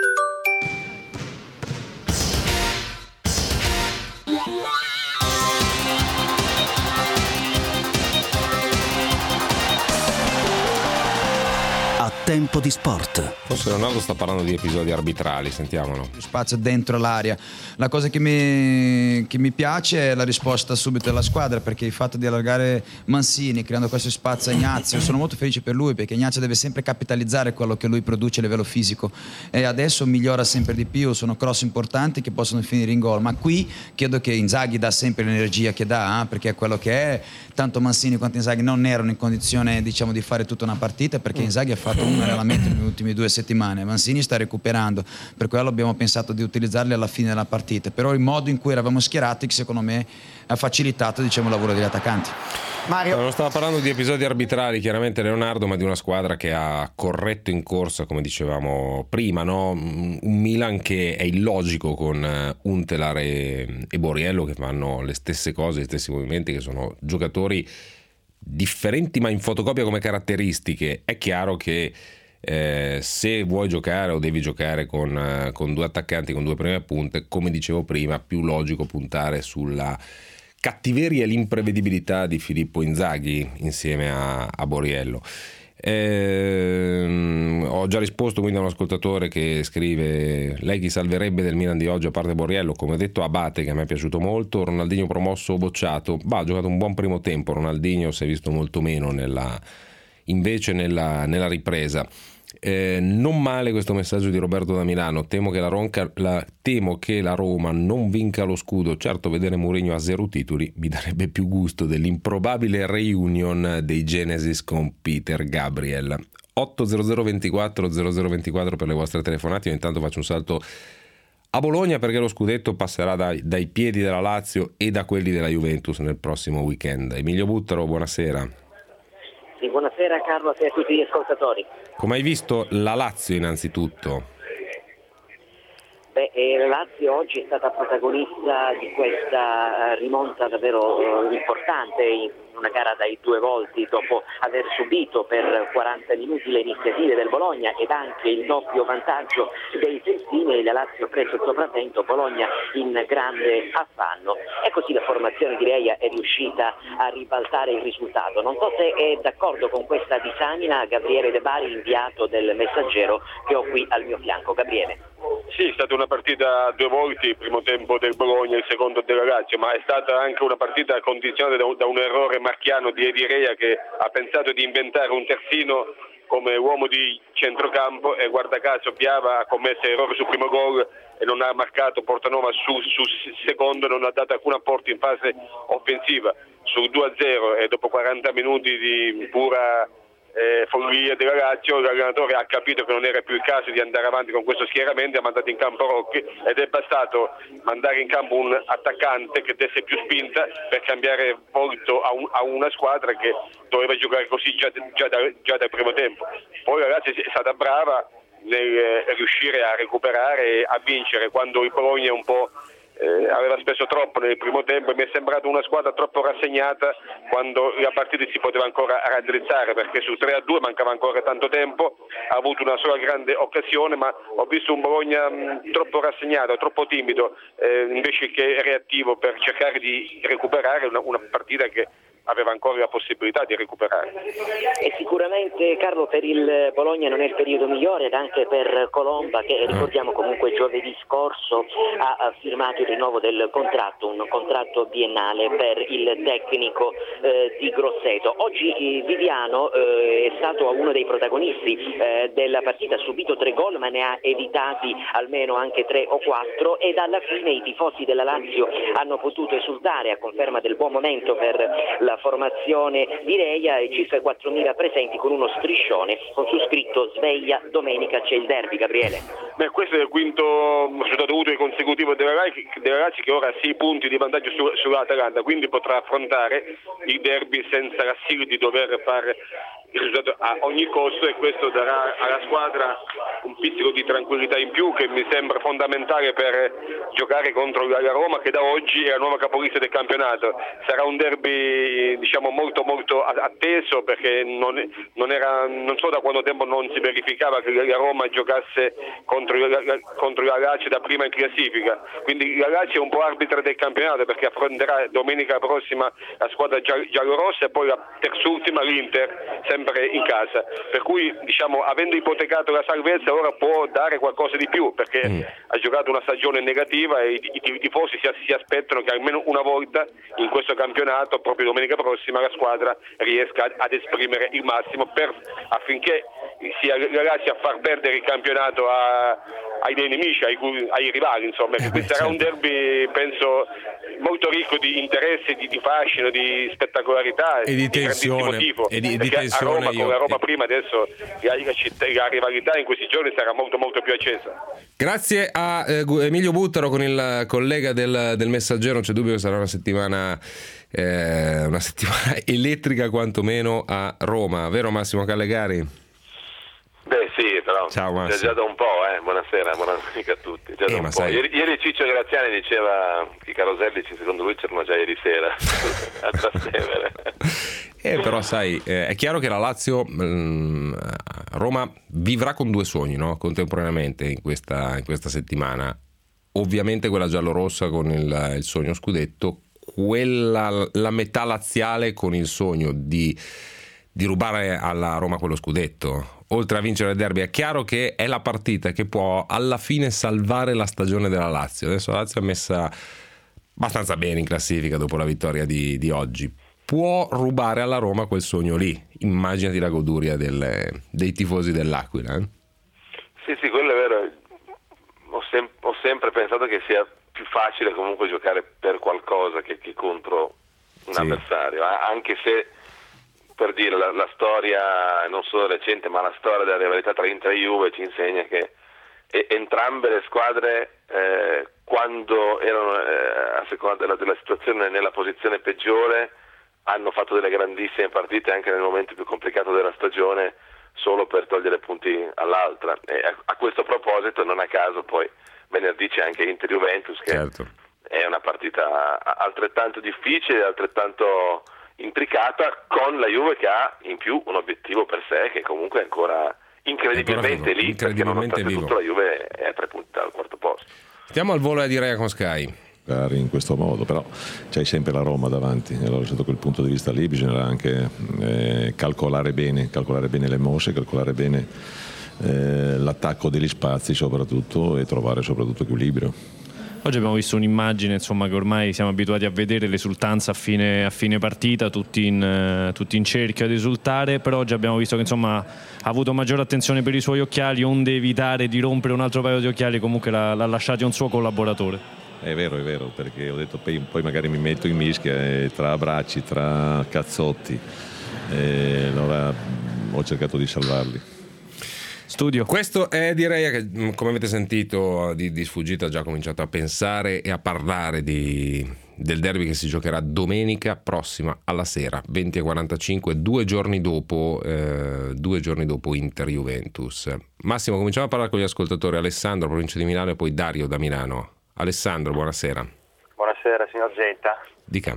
Tempo di sport. Forse Leonardo sta parlando di episodi arbitrali, sentiamolo. Spazio dentro l'area. La cosa che mi piace è la risposta subito della squadra, perché il fatto di allargare Mancini creando questo spazio a Ignazio, sono molto felice per lui, perché Ignazio deve sempre capitalizzare quello che lui produce a livello fisico e adesso migliora sempre di più, sono cross importanti che possono finire in gol, ma qui credo che Inzaghi dà sempre l'energia che dà, perché è quello che è. Tanto Mancini quanto Inzaghi non erano in condizione, diciamo, di fare tutta una partita, perché Inzaghi ha fatto un allenamento nelle ultime 2 settimane, Mancini sta recuperando, per quello abbiamo pensato di utilizzarli alla fine della partita, però il modo in cui eravamo schierati che secondo me ha facilitato, diciamo, il lavoro degli attaccanti. Mario. Non stava parlando di episodi arbitrali chiaramente Leonardo, ma di una squadra che ha corretto in corsa, come dicevamo prima, no? Un Milan che è illogico con Huntelaar e Borriello, che fanno le stesse cose, gli stessi movimenti, che sono giocatori differenti ma in fotocopia come caratteristiche. È chiaro che se vuoi giocare o devi giocare con 2 attaccanti, con 2 prime punte, come dicevo prima, più logico puntare sulla cattiveria e l'imprevedibilità di Filippo Inzaghi insieme a Borriello. Ho già risposto quindi a un ascoltatore che scrive: lei chi salverebbe del Milan di oggi a parte Borriello? Come ho detto, Abate, che a me è piaciuto molto. Ronaldinho promosso o bocciato? Ha giocato un buon primo tempo. Ronaldinho si è visto molto meno nella ripresa. Non male questo messaggio di Roberto da Milano. Temo che la Roma non vinca lo scudetto. Certo, vedere Mourinho a 0 titoli mi darebbe più gusto dell'improbabile reunion dei Genesis con Peter Gabriel. 80024 0024 per le vostre telefonate. Io intanto faccio un salto a Bologna, perché lo scudetto passerà dai piedi della Lazio e da quelli della Juventus nel prossimo weekend. Emilio Buttaro, buonasera. Sì, buonasera Carlo e a tutti gli ascoltatori. Come hai visto la Lazio innanzitutto? La Lazio oggi è stata protagonista di questa rimonta davvero importante in una gara dai 2 volti, dopo aver subito per 40 minuti le iniziative del Bologna ed anche il doppio vantaggio dei Sestini. La Lazio ha preso il sopravvento, Bologna in grande affanno, e così la formazione di Reia è riuscita a ribaltare il risultato. Non so se è d'accordo con questa disamina Gabriele De Bari, inviato del Messaggero, che ho qui al mio fianco. Gabriele. Sì, è stata una partita a 2 volti, il primo tempo del Bologna e il secondo della Lazio, ma è stata anche una partita condizionata da un errore marchiano di Edi Reia, che ha pensato di inventare un terzino come uomo di centrocampo e guarda caso Piava ha commesso errore sul primo gol e non ha marcato Portanova sul secondo, non ha dato alcun apporto in fase offensiva. Sul 2-0 e dopo 40 minuti di pura follia della Lazio, l'allenatore ha capito che non era più il caso di andare avanti con questo schieramento, ha mandato in campo Rocchi ed è bastato mandare in campo un attaccante che desse più spinta per cambiare volto a una squadra che doveva giocare così già dal primo tempo. Poi la Lazio è stata brava nel riuscire a recuperare e a vincere quando il Bologna un po' aveva speso troppo nel primo tempo, e mi è sembrata una squadra troppo rassegnata quando la partita si poteva ancora raddrizzare, perché su 3-2 mancava ancora tanto tempo, ha avuto una sola grande occasione, ma ho visto un Bologna troppo rassegnato, troppo timido, invece che reattivo per cercare di recuperare una partita che aveva ancora la possibilità di recuperare. E sicuramente Carlo, per il Bologna non è il periodo migliore, ed anche per Colomba, che ricordiamo comunque giovedì scorso ha firmato il rinnovo del contratto, un contratto biennale per il tecnico di Grosseto. Oggi Viviano è stato uno dei protagonisti della partita, ha subito 3 gol ma ne ha evitati almeno anche 3 o 4, ed alla fine i tifosi della Lazio hanno potuto esultare a conferma del buon momento per la formazione di Reia, e circa 4.000 presenti con uno striscione con su scritto "Sveglia, domenica c'è il derby". Gabriele. Questo è il quinto risultato utile consecutivo della Lazio, che ora ha 6 punti di vantaggio sull'Atalanta, quindi potrà affrontare il derby senza l'assillo di dover fare il risultato a ogni costo, e questo darà alla squadra un pizzico di tranquillità in più, che mi sembra fondamentale per giocare contro la Roma, che da oggi è la nuova capolista del campionato. Sarà un derby molto molto atteso, perché non so da quanto tempo non si verificava che la Roma giocasse contro la Lazio da prima in classifica, quindi la Lazio è un po' arbitra del campionato, perché affronterà domenica prossima la squadra giallorossa e poi la terzultima l'Inter, sempre in casa, per cui avendo ipotecato la salvezza ora può dare qualcosa di più, perché ha giocato una stagione negativa e i tifosi si aspettano che almeno una volta in questo campionato, proprio domenica prossima, la squadra riesca ad esprimere il massimo affinché sia la Lazio a far perdere il campionato ai nemici, ai rivali, insomma. Sarà un derby, penso, molto ricco di interesse, di fascino, di spettacolarità e di tensione, a Roma, con la Roma prima, adesso la rivalità in questi giorni sarà molto molto più accesa. Grazie a Emilio Buttaro, con il collega del Messaggero. Non c'è dubbio che sarà una settimana elettrica quantomeno a Roma, vero Massimo Callegari? Sì, però ciao, già da un po', buonasera, buonasera a tutti. Già da un po'. Ieri Ciccio Graziani diceva che i caroselli secondo lui c'erano già ieri sera a Trastevere. Però sai, è chiaro che la Lazio Roma vivrà con 2 sogni, no? Contemporaneamente in questa settimana. Ovviamente quella giallorossa con il sogno scudetto, la metà laziale con il sogno di rubare alla Roma quello scudetto, oltre a vincere il derby. È chiaro che è la partita che può alla fine salvare la stagione della Lazio. Adesso la Lazio è messa abbastanza bene in classifica dopo la vittoria di oggi. Può rubare alla Roma quel sogno lì. Immaginati la goduria dei tifosi dell'Aquila. Sì, quello è vero. Ho sempre pensato che sia più facile comunque giocare per qualcosa che contro un avversario, anche se, per dire, la storia non solo recente, ma la storia della rivalità tra Inter e Juve ci insegna che entrambe le squadre quando erano a seconda della situazione nella posizione peggiore hanno fatto delle grandissime partite anche nel momento più complicato della stagione, solo per togliere punti all'altra. E a questo proposito, non a caso poi venerdì c'è anche Inter-Juventus, che è una partita altrettanto difficile, altrettanto intricata, con la Juve che ha in più un obiettivo per sé che comunque è ancora incredibilmente lì, perché nonostante tutto la Juve è a 3 punti dal quarto posto. Stiamo al volo a dire con Sky in questo modo, però c'hai sempre la Roma davanti, allora sotto quel punto di vista lì bisognerà anche calcolare bene le mosse, calcolare bene l'attacco degli spazi soprattutto, e trovare soprattutto equilibrio. Oggi abbiamo visto un'immagine, insomma, che ormai siamo abituati a vedere, l'esultanza a fine partita, tutti in cerchio ad esultare, però oggi abbiamo visto che, insomma, ha avuto maggiore attenzione per i suoi occhiali, onde evitare di rompere un altro paio di occhiali, comunque l'ha lasciati a un suo collaboratore. È vero, perché ho detto poi magari mi metto in mischia tra abbracci, tra cazzotti, allora ho cercato di salvarli. Studio. Questo è, direi che, come avete sentito, di sfuggita ha già cominciato a pensare e a parlare del derby che si giocherà domenica prossima alla sera, 20:45, 2 giorni dopo Inter-Juventus. Massimo, cominciamo a parlare con gli ascoltatori. Alessandro, provincia di Milano, e poi Dario da Milano. Alessandro, buonasera. Buonasera, signor Genta. Dica.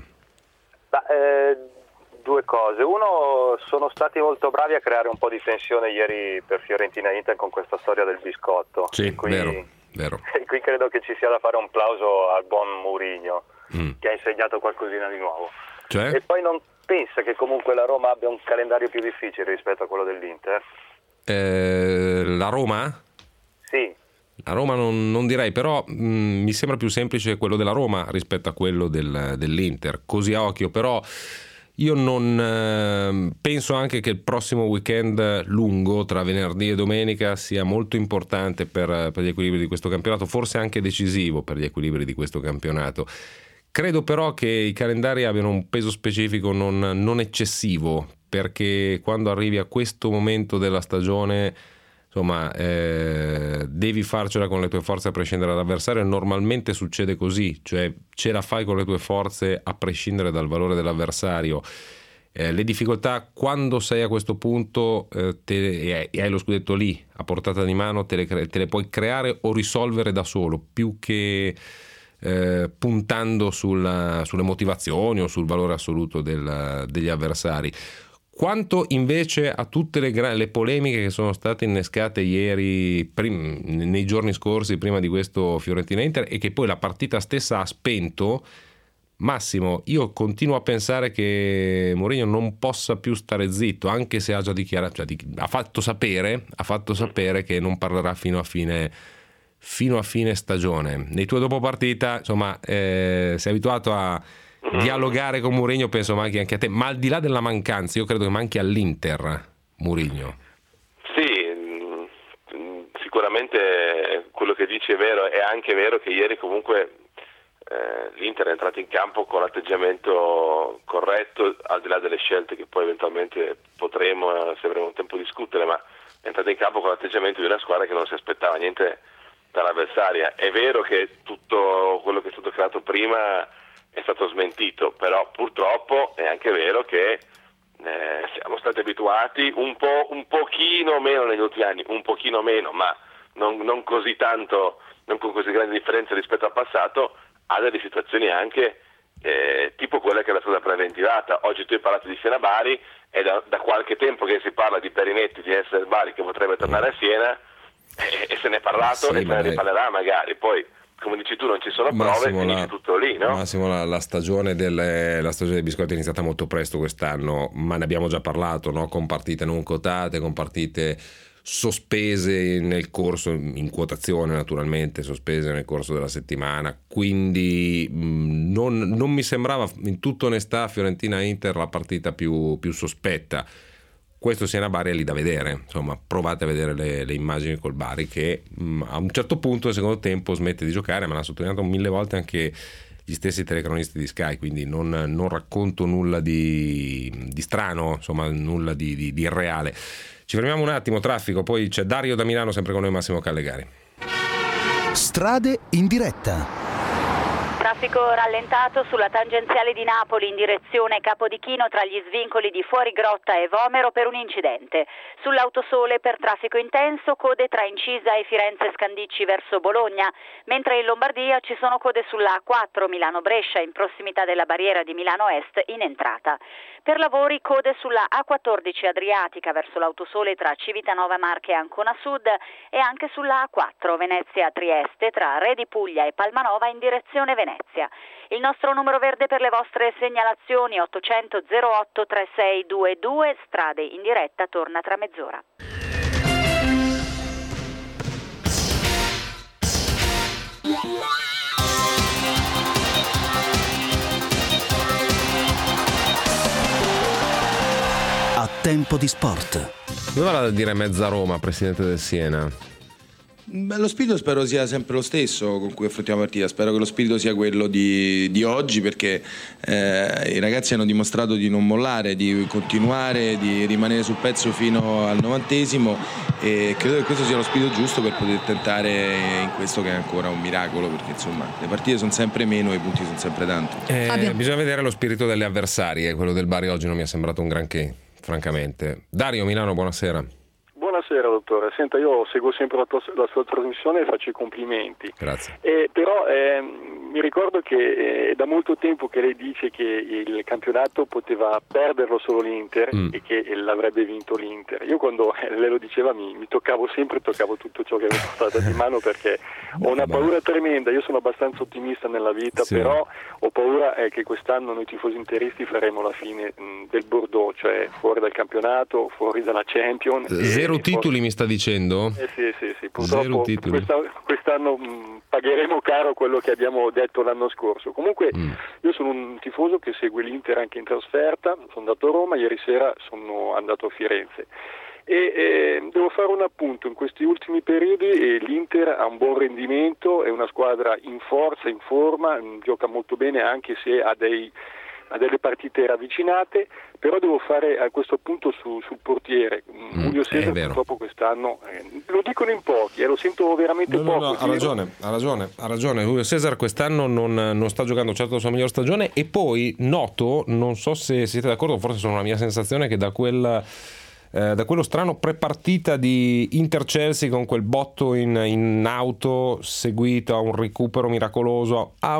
Due cose. Uno, sono stati molto bravi a creare un po' di tensione ieri per Fiorentina e Inter con questa storia del biscotto. Sì, vero. E qui credo che ci sia da fare un plauso al buon Mourinho, che ha insegnato qualcosina di nuovo. Cioè? E poi non pensa che comunque la Roma abbia un calendario più difficile rispetto a quello dell'Inter? La Roma? Sì. La Roma non direi, però mi sembra più semplice quello della Roma rispetto a quello dell'Inter, così a occhio. Però io non penso anche che il prossimo weekend lungo tra venerdì e domenica sia molto importante per gli equilibri di questo campionato, forse anche decisivo per gli equilibri di questo campionato. Credo però che i calendari abbiano un peso specifico non eccessivo, perché quando arrivi a questo momento della stagione, insomma, devi farcela con le tue forze a prescindere dall'avversario. Normalmente succede così, cioè ce la fai con le tue forze a prescindere dal valore dell'avversario. Le difficoltà, quando sei a questo punto e hai lo scudetto lì a portata di mano, te le puoi creare o risolvere da solo, più che puntando sulle motivazioni o sul valore assoluto degli avversari. Quanto invece a tutte le polemiche che sono state innescate ieri, nei giorni scorsi, prima di questo Fiorentina-Inter, e che poi la partita stessa ha spento, Massimo, io continuo a pensare che Mourinho non possa più stare zitto, anche se ha già dichiarato, ha fatto sapere che non parlerà fino a fine stagione. Nei tuoi dopo partita, insomma, sei abituato a dialogare con Mourinho, penso manchi anche a te, ma al di là della mancanza, io credo che manchi all'Inter Mourinho. Sì, sicuramente quello che dici è vero. È anche vero che ieri comunque l'Inter è entrato in campo con l'atteggiamento corretto, al di là delle scelte che poi eventualmente potremo, se avremo tempo, discutere, ma è entrato in campo con l'atteggiamento di una squadra che non si aspettava niente dall'avversaria. È vero che tutto quello che è stato creato prima è stato smentito, però purtroppo è anche vero che siamo stati abituati un pochino meno negli ultimi anni, un pochino meno, ma non così tanto, non con così grandi differenze rispetto al passato, a delle situazioni anche tipo quella che era stata preventivata. Oggi tu hai parlato di Siena Bari, è da qualche tempo che si parla di Perinetti, di essere Bari che potrebbe tornare a Siena, e se ne è parlato, e se ne riparlerà magari. Poi come dici tu non ci sono prove, finisce tutto lì, no? Massimo, la stagione dei biscotti è iniziata molto presto quest'anno, ma ne abbiamo già parlato, no? Con partite non quotate, con partite sospese nel corso, in quotazione naturalmente, sospese nel corso della settimana, quindi non mi sembrava, in tutta onestà, Fiorentina-Inter la partita più sospetta. Questo Siena-Bari è lì da vedere, insomma provate a vedere le immagini col Bari che a un certo punto del secondo tempo smette di giocare, ma l'ha sottolineato 1000 volte anche gli stessi telecronisti di Sky, quindi non racconto nulla di strano, insomma nulla di irreale. Ci fermiamo un attimo, traffico, poi c'è Dario da Milano sempre con noi, Massimo Callegari. Strade in diretta. Traffico rallentato sulla tangenziale di Napoli in direzione Capodichino tra gli svincoli di Fuorigrotta e Vomero per un incidente. Sull'autosole per traffico intenso, code tra Incisa e Firenze Scandicci verso Bologna, mentre in Lombardia ci sono code sulla A4 Milano-Brescia in prossimità della barriera di Milano Est in entrata. Per lavori code sulla A14 Adriatica verso l'autosole tra Civitanova Marche e Ancona Sud e anche sulla A4 Venezia-Trieste tra Re di Puglia e Palmanova in direzione Venezia. Il nostro numero verde per le vostre segnalazioni 800 08 3622, strade in diretta torna tra mezz'ora. A tempo di sport. Dove va a dire mezza Roma, presidente del Siena? Beh, lo spirito spero sia sempre lo stesso con cui affrontiamo la partita, spero che lo spirito sia quello di oggi, perché i ragazzi hanno dimostrato di non mollare, di continuare, di rimanere sul pezzo fino al 90esimo e credo che questo sia lo spirito giusto per poter tentare in questo che è ancora un miracolo, perché insomma le partite sono sempre meno e i punti sono sempre tanti. Bisogna vedere lo spirito delle avversarie, quello del Bari oggi non mi è sembrato un granché, francamente. Dario, Milano, buonasera. Buonasera dottore, senta, io seguo sempre la sua trasmissione e faccio i complimenti. Grazie. Però mi ricordo che è da molto tempo che lei dice che il campionato poteva perderlo solo l'Inter e che l'avrebbe vinto l'Inter. Io quando lei lo diceva mi toccavo tutto ciò che avevo portato di mano, perché ho una paura tremenda. Io sono abbastanza ottimista nella vita, sì. Però ho paura che quest'anno noi tifosi interisti faremo la fine del Bordeaux, cioè fuori dal campionato, fuori dalla Champions. Zero titoli mi sta dicendo? Sì. Purtroppo quest'anno pagheremo caro quello che abbiamo detto l'anno scorso. Comunque io sono un tifoso che segue l'Inter anche in trasferta, sono andato a Roma, ieri sera sono andato a Firenze. E devo fare un appunto: in questi ultimi periodi l'Inter ha un buon rendimento, è una squadra in forza, in forma, gioca molto bene anche se ha delle partite ravvicinate, però devo fare a questo punto sul portiere. Julio Cesar purtroppo quest'anno, lo dicono in pochi, lo sento veramente poco. No, ha ragione. Julio Cesar quest'anno non sta giocando certo la sua miglior stagione, e poi noto, non so se siete d'accordo, forse sono la mia sensazione, che da quello strano prepartita di Inter-Chelsea con quel botto in auto seguito a un recupero miracoloso, a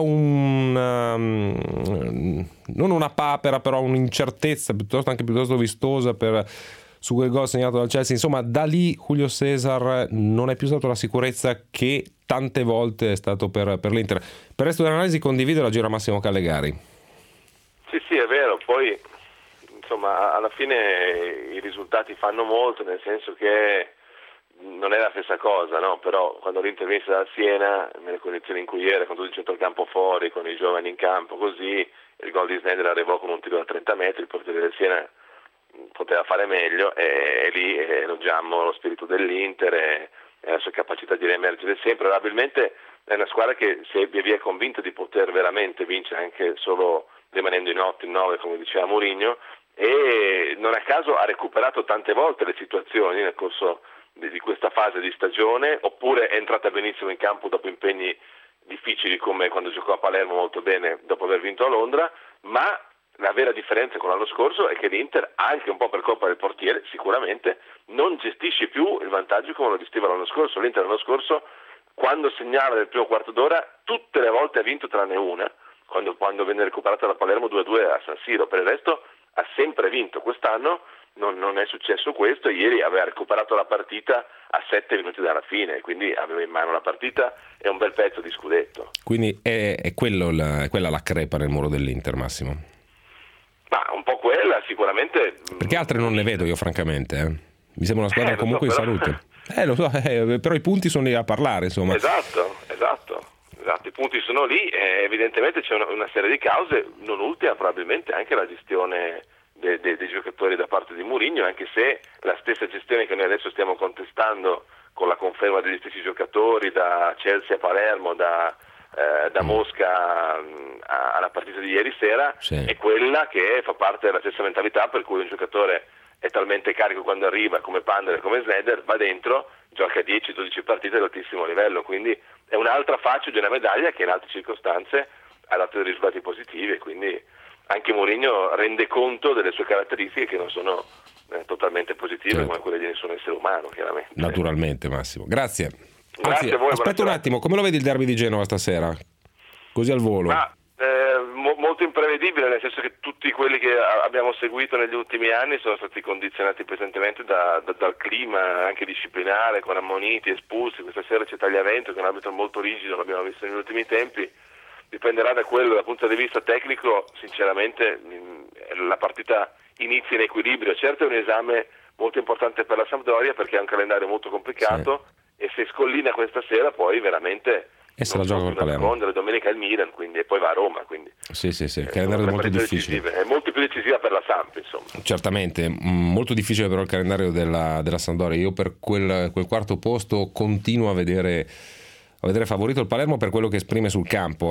non una papera, però un'incertezza piuttosto vistosa su quel gol segnato dal Chelsea. Insomma, da lì Julio Cesar non è più stato la sicurezza che tante volte è stato per l'Inter. Per il resto dell'analisi condivido la gira Massimo Callegari. Sì, è vero. Poi insomma, alla fine i risultati fanno molto, nel senso che non è la stessa cosa, no? Però quando l'Inter vinse dal Siena, nelle condizioni in cui era, con tutto il centrocampo fuori, con i giovani in campo, così, il gol di Sneijder arrivò con un tiro da 30 metri, il portiere del Siena poteva fare meglio, e lì elogiamo lo spirito dell'Inter e la sua capacità di riemergere sempre. Probabilmente è una squadra che si è via via convinta di poter veramente vincere anche solo rimanendo in 8, in 9, come diceva Mourinho, e non a caso ha recuperato tante volte le situazioni nel corso di questa fase di stagione, oppure è entrata benissimo in campo dopo impegni difficili, come quando giocò a Palermo molto bene dopo aver vinto a Londra. Ma la vera differenza con l'anno scorso è che l'Inter, anche un po' per colpa del portiere sicuramente, non gestisce più il vantaggio come lo gestiva l'anno scorso. L'Inter l'anno scorso, quando segnava nel primo quarto d'ora, tutte le volte ha vinto tranne una, quando venne recuperata da Palermo 2-2 a San Siro. Per il resto ha sempre vinto. Quest'anno non è successo questo. Ieri aveva recuperato la partita a 7 minuti dalla fine, quindi aveva in mano la partita e un bel pezzo di scudetto. Quindi è quella la crepa nel muro dell'Inter, Massimo? Ma un po' quella sicuramente. Perché altre non ne vedo io francamente. Mi sembra una squadra comunque in salute. Lo so, però i punti sono lì a parlare, insomma. Esatto, i punti sono lì e evidentemente c'è una serie di cause, non ultima probabilmente anche la gestione dei giocatori da parte di Mourinho, anche se la stessa gestione che noi adesso stiamo contestando con la conferma degli stessi giocatori da Chelsea a Palermo, da Mosca alla partita di ieri sera, è quella che fa parte della stessa mentalità, per cui un giocatore è talmente carico quando arriva, come Pandor e come Sneijder, va dentro, gioca 10-12 partite ad altissimo livello, quindi è un'altra faccia di una medaglia che in altre circostanze ha dato dei risultati positivi, e quindi anche Mourinho rende conto delle sue caratteristiche che non sono totalmente positive, come quelle di nessun essere umano, chiaramente. Naturalmente, Massimo. Grazie. Grazie a voi. Aspetta un attimo, come lo vedi il derby di Genova stasera? Così al volo. Molto imprevedibile, nel senso che tutti quelli che abbiamo seguito negli ultimi anni sono stati condizionati pesantemente dal clima anche disciplinare, con ammoniti, espulsi. Questa sera c'è Tagliavento, che è un arbitro molto rigido, l'abbiamo visto negli ultimi tempi. Dipenderà da quello. Dal punto di vista tecnico, sinceramente, la partita inizia in equilibrio. Certo è un esame molto importante per la Sampdoria, perché ha un calendario molto complicato, e se scollina questa sera poi veramente se la gioca col Palermo. Domenica il Milan, quindi, e poi va a Roma, quindi sì, il calendario è molto difficile, è molto più decisiva per la Samp, insomma. Certamente, molto difficile però il calendario della Sampdoria. Io per quel quarto posto continuo a vedere favorito il Palermo per quello che esprime sul campo,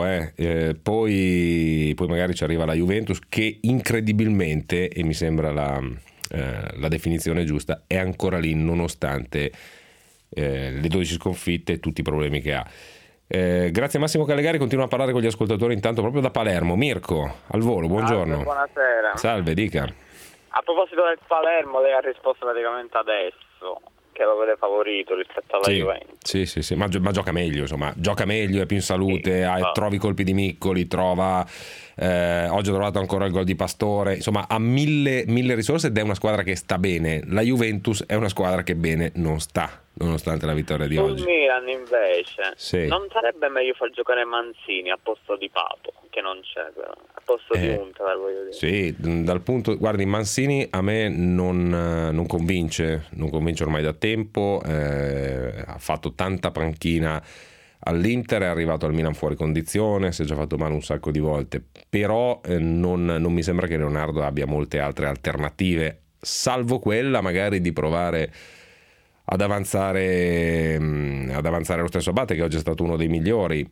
poi magari ci arriva la Juventus, che incredibilmente, e mi sembra la definizione giusta, è ancora lì nonostante le 12 sconfitte e tutti i problemi che ha. Grazie Massimo Callegari, continuo a parlare con gli ascoltatori intanto proprio da Palermo. Mirko, al volo, buongiorno. Buonasera. Salve, dica. A proposito del Palermo, lei ha risposto praticamente adesso, che lo vede favorito rispetto alla Juventus. Sì, ma gioca meglio, insomma, è più in salute, trovi colpi di Miccoli, oggi ha trovato ancora il gol di Pastore, insomma ha mille risorse ed è una squadra che sta bene. La Juventus è una squadra che bene non sta, nonostante la vittoria di oggi. Il Milan invece, non sarebbe meglio far giocare Mancini a posto di Pato, che non c'è però, a posto di Huntelaar, voglio dire. Sì, dal punto, guardi, Mancini a me non convince ormai da tempo, ha fatto tanta panchina all'Inter, è arrivato al Milan fuori condizione, si è già fatto male un sacco di volte, però non mi sembra che Leonardo abbia molte altre alternative, salvo quella magari di provare ad avanzare lo stesso Abate, che oggi è stato uno dei migliori.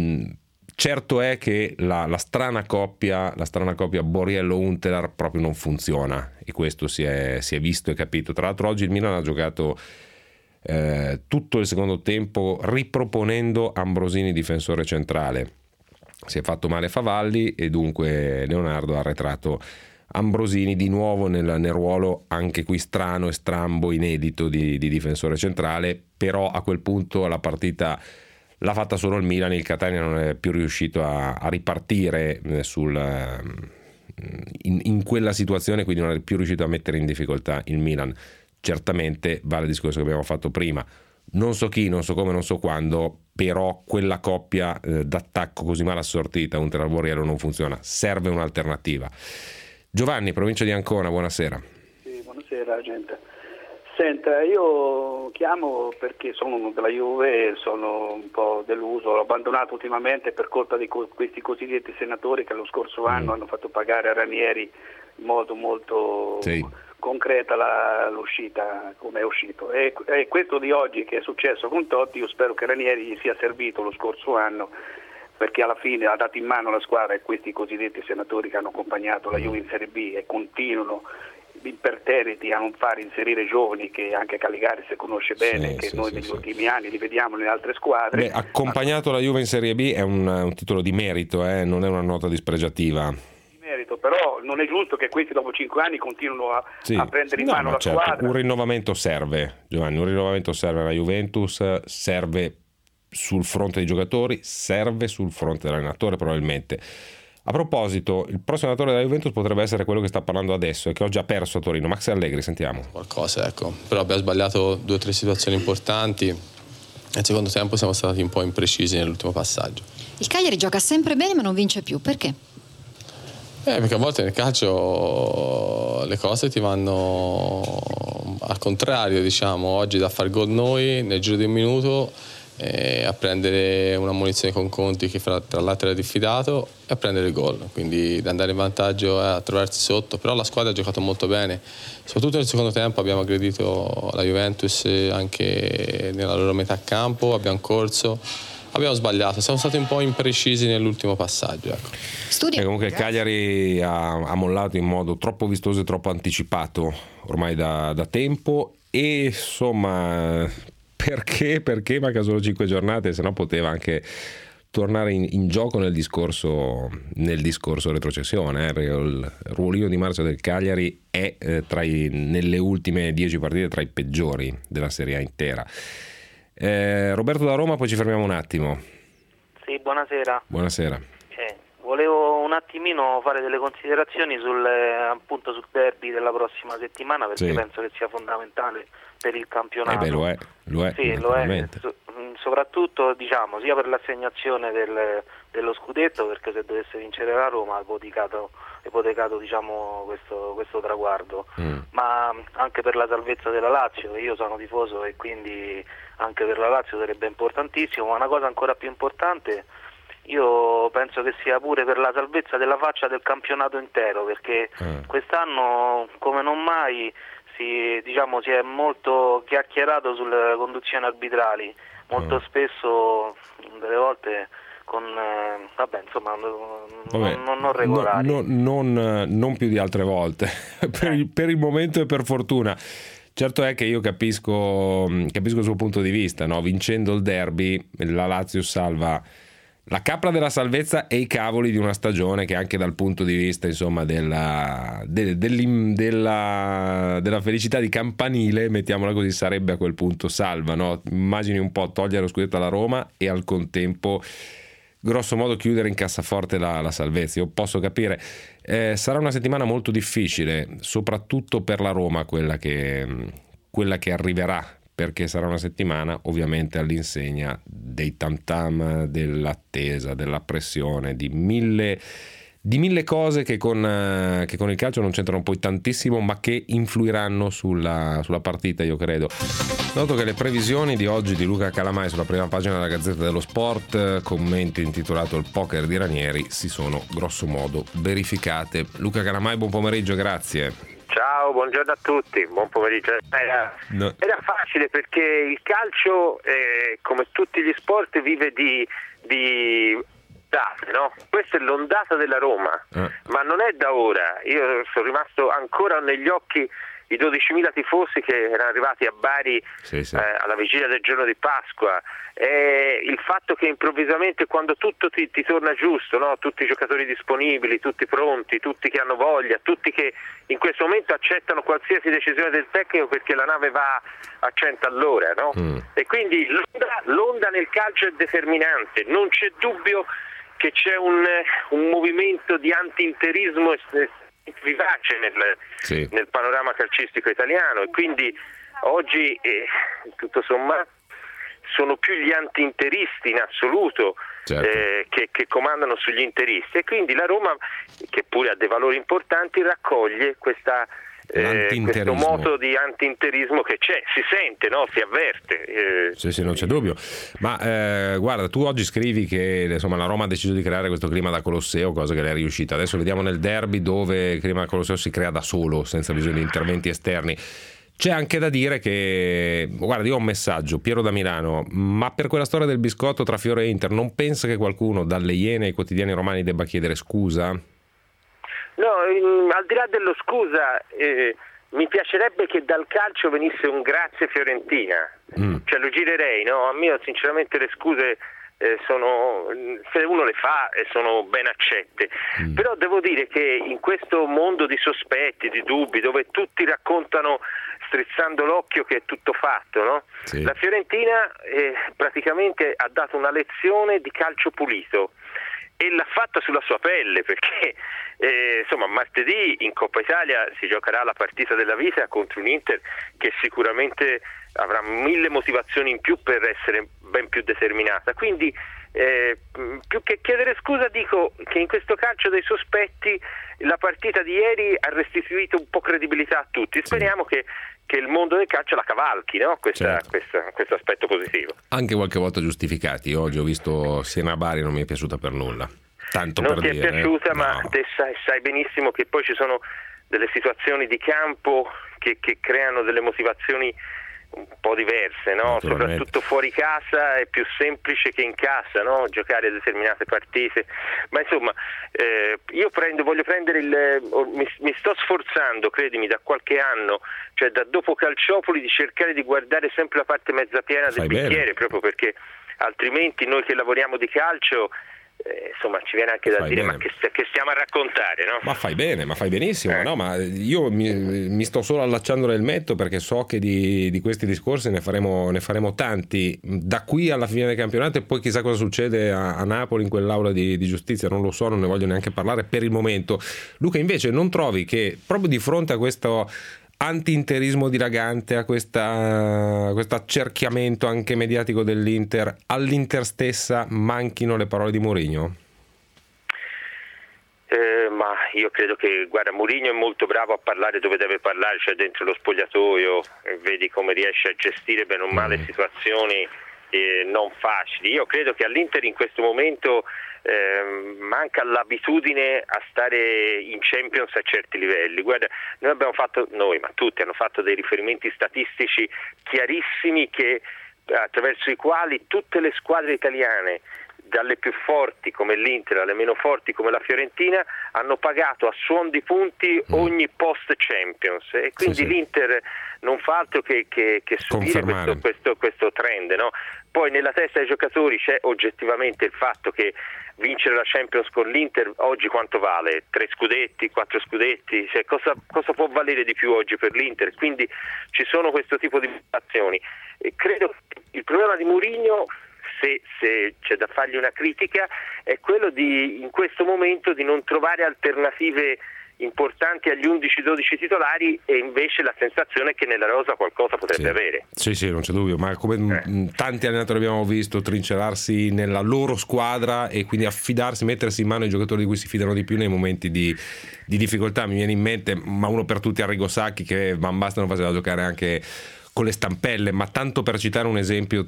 Certo è che la strana coppia Borriello-Huntelaar proprio non funziona, e questo si è visto e capito. Tra l'altro oggi il Milan ha giocato tutto il secondo tempo riproponendo Ambrosini difensore centrale. Si è fatto male Favalli e dunque Leonardo ha arretrato Ambrosini di nuovo nel ruolo anche qui strano e strambo, inedito di difensore centrale, però a quel punto la partita l'ha fatta solo il Milan, il Catania non è più riuscito a ripartire in quella situazione, quindi non è più riuscito a mettere in difficoltà il Milan. Certamente vale il discorso che abbiamo fatto prima, non so chi, non so come, non so quando, però quella coppia d'attacco così mal assortita, Huntelaar Borriello, non funziona, serve un'alternativa. Giovanni, provincia di Ancona, buonasera. Sì, buonasera gente. Senta, io chiamo perché sono uno della Juve, sono un po' deluso, l'ho abbandonato ultimamente per colpa di questi cosiddetti senatori che lo scorso anno hanno fatto pagare a Ranieri in modo molto concreta l'uscita, come è uscito. E questo di oggi che è successo con Totti, io spero che Ranieri gli sia servito lo scorso anno, perché alla fine ha dato in mano la squadra a questi cosiddetti senatori che hanno accompagnato la Juve in Serie B e continuano imperterriti a non far inserire giovani che anche Caligari si conosce bene, negli ultimi anni li vediamo nelle altre squadre. Accompagnato la Juve in Serie B è un titolo di merito, non è una nota dispregiativa. Merito, però non è giusto che questi dopo 5 anni continuino a prendere in mano la squadra. Un rinnovamento serve, Giovanni, alla Juventus, serve sul fronte dei giocatori, serve sul fronte dell'allenatore probabilmente. A proposito, il prossimo allenatore della Juventus potrebbe essere quello che sta parlando adesso e che oggi ha perso a Torino, Max Allegri, sentiamo. Qualcosa, ecco, però abbiamo sbagliato 2 o 3 situazioni importanti e al secondo tempo siamo stati un po' imprecisi nell'ultimo passaggio. Il Cagliari gioca sempre bene ma non vince più, perché? Perché a volte nel calcio le cose ti vanno al contrario, diciamo, oggi da far gol noi nel giro di un minuto, a prendere una munizione con Conti che tra l'altro era diffidato e a prendere il gol, quindi da andare in vantaggio a trovarsi sotto, però la squadra ha giocato molto bene, soprattutto nel secondo tempo abbiamo aggredito la Juventus anche nella loro metà campo, abbiamo corso, abbiamo sbagliato, siamo stati un po' imprecisi nell'ultimo passaggio, ecco. E comunque il Cagliari ha mollato in modo troppo vistoso e troppo anticipato ormai da tempo, e insomma perché manca solo 5 giornate, se no poteva anche tornare in gioco nel discorso retrocessione, il ruolino di marcia del Cagliari è nelle ultime 10 partite tra i peggiori della Serie A intera. Roberto da Roma, poi ci fermiamo un attimo. Sì, buonasera. Buonasera. Volevo un attimino fare delle considerazioni sul derby della prossima settimana, perché penso che sia fondamentale per il campionato. Lo è. Sì, lo è. Soprattutto diciamo sia per l'assegnazione dello scudetto, perché se dovesse vincere la Roma ha ipotecato diciamo questo traguardo, ma anche per la salvezza della Lazio. Io sono tifoso e quindi anche per la Lazio sarebbe importantissimo, ma una cosa ancora più importante io penso che sia pure per la salvezza della faccia del campionato intero, perché quest'anno come non mai si è molto chiacchierato sulle conduzioni arbitrali, molto spesso delle volte con non regolari. Non più di altre volte per il momento e per fortuna. Certo è che io capisco il suo punto di vista, no? Vincendo il derby la Lazio salva la capra della salvezza e i cavoli di una stagione che anche dal punto di vista insomma della felicità di campanile, mettiamola così, sarebbe a quel punto salva, no? Immagini un po' togliere lo scudetto alla Roma e al contempo grosso modo chiudere in cassaforte la salvezza. Io posso capire, sarà una settimana molto difficile soprattutto per la Roma, quella che arriverà, perché sarà una settimana ovviamente all'insegna dei tam-tam, dell'attesa, della pressione, di mille cose che con il calcio non c'entrano poi tantissimo, ma che influiranno sulla partita, io credo. Noto che le previsioni di oggi di Luca Calamai sulla prima pagina della Gazzetta dello Sport, commento intitolato Il poker di Ranieri, si sono grosso modo verificate. Luca Calamai, buon pomeriggio, grazie. Ciao, buongiorno a tutti, buon pomeriggio. Era facile perché il calcio, come tutti gli sport, vive di date, no? Questa è l'ondata della Roma, ma non è da ora. Io sono rimasto ancora negli occhi i 12.000 tifosi che erano arrivati a Bari alla vigilia del giorno di Pasqua, il fatto che improvvisamente quando tutto ti torna giusto, no? Tutti i giocatori disponibili, tutti pronti, tutti che hanno voglia, tutti che in questo momento accettano qualsiasi decisione del tecnico perché la nave va a 100 all'ora, no? E quindi l'onda nel calcio è determinante, non c'è dubbio che c'è un movimento di anti-interismo vivace nel panorama calcistico italiano, e quindi oggi tutto sommato sono più gli anti-interisti in assoluto che comandano sugli interisti, e quindi la Roma, che pure ha dei valori importanti, raccoglie questo moto di anti-interismo che c'è, si sente, no? Si avverte. Sì, non c'è dubbio. Ma guarda, tu oggi scrivi che insomma la Roma ha deciso di creare questo clima da Colosseo, cosa che le è riuscita. Adesso vediamo nel derby dove il clima da Colosseo si crea da solo, senza bisogno di interventi esterni. C'è anche da dire che, guarda, io ho un messaggio, Piero da Milano, ma per quella storia del biscotto tra Fiore e Inter non pensa che qualcuno dalle Iene ai quotidiani romani debba chiedere scusa? No, al di là dello scusa, mi piacerebbe che dal calcio venisse un grazie Fiorentina, cioè lo girerei, no? A me sinceramente le scuse sono, se uno le fa, sono ben accette, però devo dire che in questo mondo di sospetti, di dubbi, dove tutti raccontano strizzando l'occhio che è tutto fatto, no? Sì. La Fiorentina praticamente ha dato una lezione di calcio pulito. e l'ha fatta sulla sua pelle, perché insomma martedì in Coppa Italia si giocherà la partita della vita contro un Inter che sicuramente avrà 1000 motivazioni in più per essere ben più determinata, quindi più che chiedere scusa dico che in questo calcio dei sospetti la partita di ieri ha restituito un po' credibilità a tutti, speriamo che il mondo del calcio la cavalchi, no? questo aspetto positivo. Anche qualche volta giustificati. Oggi ho visto Siena-Bari, non mi è piaciuta per nulla. Tanto non per ti dire, è piaciuta, no. ma te sai benissimo che poi ci sono delle situazioni di campo che creano delle motivazioni un po' diverse, no? Soprattutto fuori casa è più semplice che in casa, no? Giocare a determinate partite, ma insomma io voglio prendere mi sto sforzando, credimi, da qualche anno, cioè da dopo Calciopoli, di cercare di guardare sempre la parte mezza piena del bicchiere, proprio perché altrimenti noi che lavoriamo di calcio insomma ci viene anche da dire bene. Ma che stiamo a raccontare, no? Ma fai bene, ma fai benissimo, no? Ma io mi sto solo allacciando nel metto, perché so che di questi discorsi ne faremo tanti da qui alla fine del campionato, e poi chissà cosa succede a Napoli in quell'aula di giustizia, non lo so, non ne voglio neanche parlare per il momento. Luca, invece non trovi che proprio di fronte a questo anti-interismo dilagante, a questo accerchiamento anche mediatico dell'Inter, all'Inter stessa manchino le parole di Mourinho? Ma io credo che, guarda, Mourinho è molto bravo a parlare dove deve parlare, cioè dentro lo spogliatoio, vedi come riesce a gestire bene o male situazioni non facili. Io credo che all'Inter in questo momento manca l'abitudine a stare in Champions a certi livelli. Guarda, ma tutti hanno fatto dei riferimenti statistici chiarissimi attraverso i quali tutte le squadre italiane, dalle più forti come l'Inter alle meno forti come la Fiorentina, hanno pagato a suon di punti ogni post Champions, e quindi l'Inter non fa altro che subire questo trend, no? Poi nella testa dei giocatori c'è oggettivamente il fatto che vincere la Champions con l'Inter oggi quanto vale? 3 scudetti, 4 scudetti? Cioè, cosa può valere di più oggi per l'Inter? Quindi ci sono questo tipo di azioni. E credo che il problema di Mourinho, se c'è da fargli una critica, è quello in questo momento di non trovare alternative importanti agli 11-12 titolari, e invece la sensazione è che nella rosa qualcosa potrebbe avere. Sì, non c'è dubbio, ma come tanti allenatori abbiamo visto trincerarsi nella loro squadra e quindi mettersi in mano ai giocatori di cui si fidano di più nei momenti di difficoltà. Mi viene in mente, ma uno per tutti, Arrigo Sacchi, che Van Basten lo faceva giocare anche con le stampelle, ma tanto per citare un esempio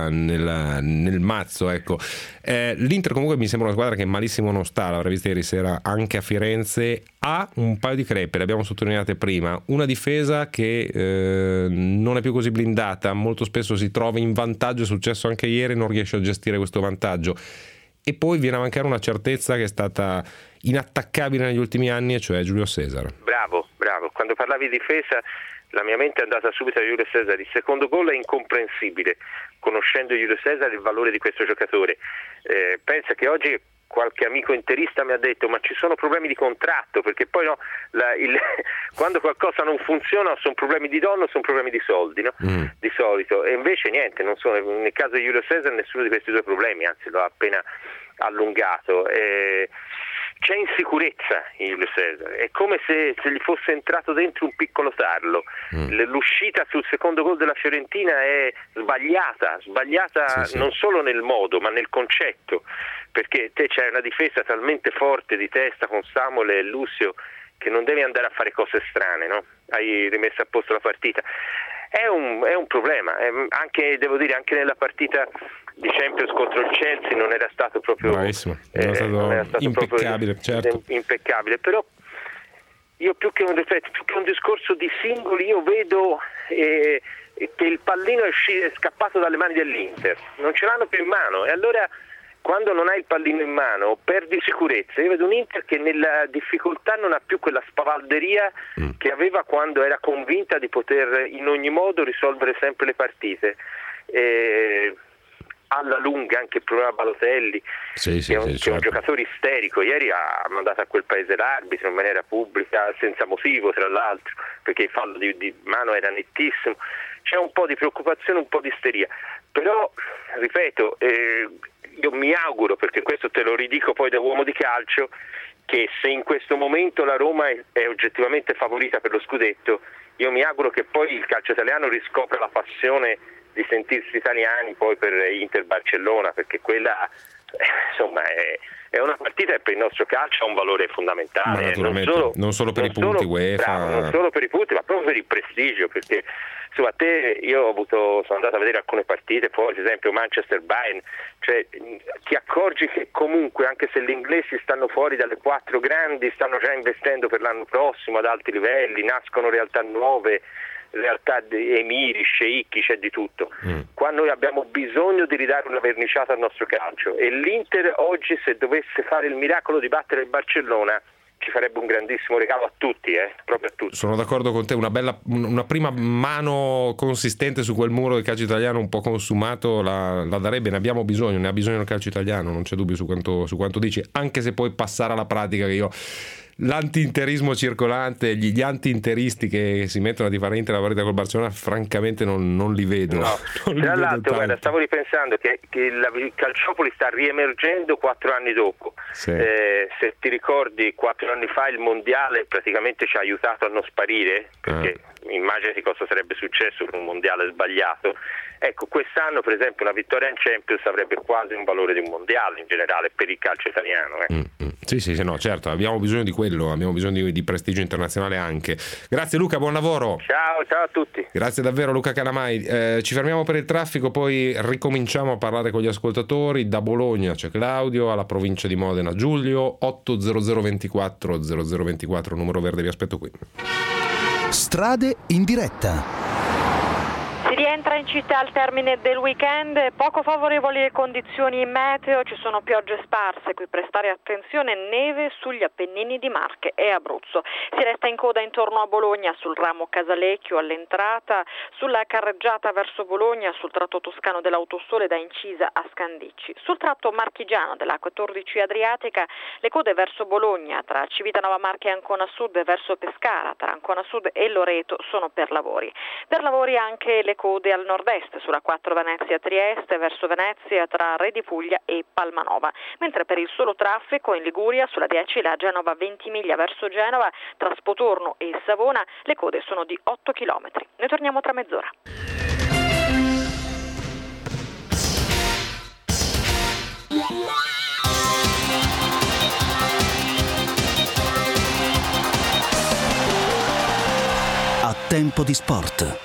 nel mazzo, ecco. L'Inter comunque mi sembra una squadra che malissimo non sta, l'avrei vista ieri sera anche a Firenze, ha un paio di crepe, le abbiamo sottolineate prima, una difesa che non è più così blindata, molto spesso si trova in vantaggio, è successo anche ieri, non riesce a gestire questo vantaggio, e poi viene a mancare una certezza che è stata inattaccabile negli ultimi anni, e cioè Giulio Cesar. Bravo, quando parlavi di difesa la mia mente è andata subito a Giulio Cesar. Il secondo gol è incomprensibile, conoscendo Giulio Cesar, il valore di questo giocatore. Pensa che oggi qualche amico interista mi ha detto: ma ci sono problemi di contratto, perché poi no, quando qualcosa non funziona sono problemi di donno, sono problemi di soldi, no? Di solito, e invece niente, non sono, nel caso di Giulio Cesar nessuno di questi due problemi, anzi lo ha appena allungato. C'è insicurezza in Giulio Cesar, è come se gli fosse entrato dentro un piccolo tarlo. L'uscita sul secondo gol della Fiorentina è sbagliata non solo nel modo ma nel concetto, perché te c'è una difesa talmente forte di testa con Samuel e Lucio che non devi andare a fare cose strane, no? Hai rimesso a posto la partita. È un problema, anche, devo dire, anche nella partita di Champions contro il Chelsea non era stato proprio bravissimo, non era stato impeccabile, proprio certo. Impeccabile, però io più che un discorso di singoli, io vedo che il pallino è scappato dalle mani dell'Inter, non ce l'hanno più in mano, e allora quando non hai il pallino in mano perdi sicurezza. Io vedo un Inter che nella difficoltà non ha più quella spavalderia che aveva quando era convinta di poter in ogni modo risolvere sempre le partite. Alla lunga anche il problema Balotelli, che è un giocatore isterico. Ieri ha mandato a quel paese l'arbitro in maniera pubblica, senza motivo tra l'altro, perché il fallo di mano era nettissimo. C'è un po' di preoccupazione, un po' di isteria, però ripeto, io mi auguro, perché questo te lo ridico poi da uomo di calcio, che se in questo momento la Roma è oggettivamente favorita per lo scudetto, io mi auguro che poi il calcio italiano riscopra la passione di sentirsi italiani poi per Inter-Barcellona, perché quella insomma è una partita che per il nostro calcio ha un valore fondamentale, non solo per i punti UEFA, non solo per i punti, ma proprio per il prestigio, perché insomma io sono andato a vedere alcune partite, poi ad esempio Manchester-Bayern, cioè ti accorgi che comunque anche se gli inglesi stanno fuori dalle 4 grandi, stanno già investendo per l'anno prossimo ad alti livelli, nascono realtà nuove, realtà di emiri, sceicchi, c'è di tutto. Qua noi abbiamo bisogno di ridare una verniciata al nostro calcio, e l'Inter oggi, se dovesse fare il miracolo di battere il Barcellona, ci farebbe un grandissimo regalo a tutti, proprio a tutti. Sono d'accordo con te, una prima mano consistente su quel muro del calcio italiano un po' consumato la darebbe, ne ha bisogno il calcio italiano, non c'è dubbio su quanto dici, anche se poi passare alla pratica, che io l'anti-interismo circolante, gli anti-interisti che si mettono a tifare Inter la partita col Barcellona, francamente non li vedo. No. Tra l'altro, guarda, stavo ripensando che il Calciopoli sta riemergendo 4 anni dopo. Sì. Se ti ricordi, 4 anni fa il mondiale praticamente ci ha aiutato a non sparire, perché immaginati cosa sarebbe successo con un mondiale sbagliato. Ecco, quest'anno per esempio una vittoria in Champions avrebbe quasi un valore di un mondiale in generale per il calcio italiano. Sì, no, certo, abbiamo bisogno di quello, abbiamo bisogno di prestigio internazionale anche. Grazie Luca, buon lavoro. Ciao a tutti. Grazie davvero Luca Calamai. Ci fermiamo per il traffico, poi ricominciamo a parlare con gli ascoltatori. Da Bologna c'è Claudio, alla provincia di Modena Giulio, 80024 0024, numero verde, vi aspetto qui. Strade in diretta. Si rientra in città al termine del weekend, poco favorevoli le condizioni meteo, ci sono piogge sparse, qui prestare attenzione, neve sugli Appennini di Marche e Abruzzo. Si resta in coda intorno a Bologna sul ramo Casalecchio all'entrata, sulla carreggiata verso Bologna, sul tratto toscano dell'Autosole da Incisa a Scandicci. Sul tratto marchigiano dell'A14 Adriatica le code verso Bologna tra Civitanova Marche e Ancona Sud e verso Pescara tra Ancona Sud e Loreto sono per lavori. Per lavori anche le code al nord-est sulla 4 Venezia-Trieste verso Venezia tra Re di Puglia e Palmanova, mentre per il solo traffico in Liguria sulla 10 la Genova Ventimiglia verso Genova tra Spotorno e Savona le code sono di 8 km. Noi torniamo tra mezz'ora. A tempo di sport.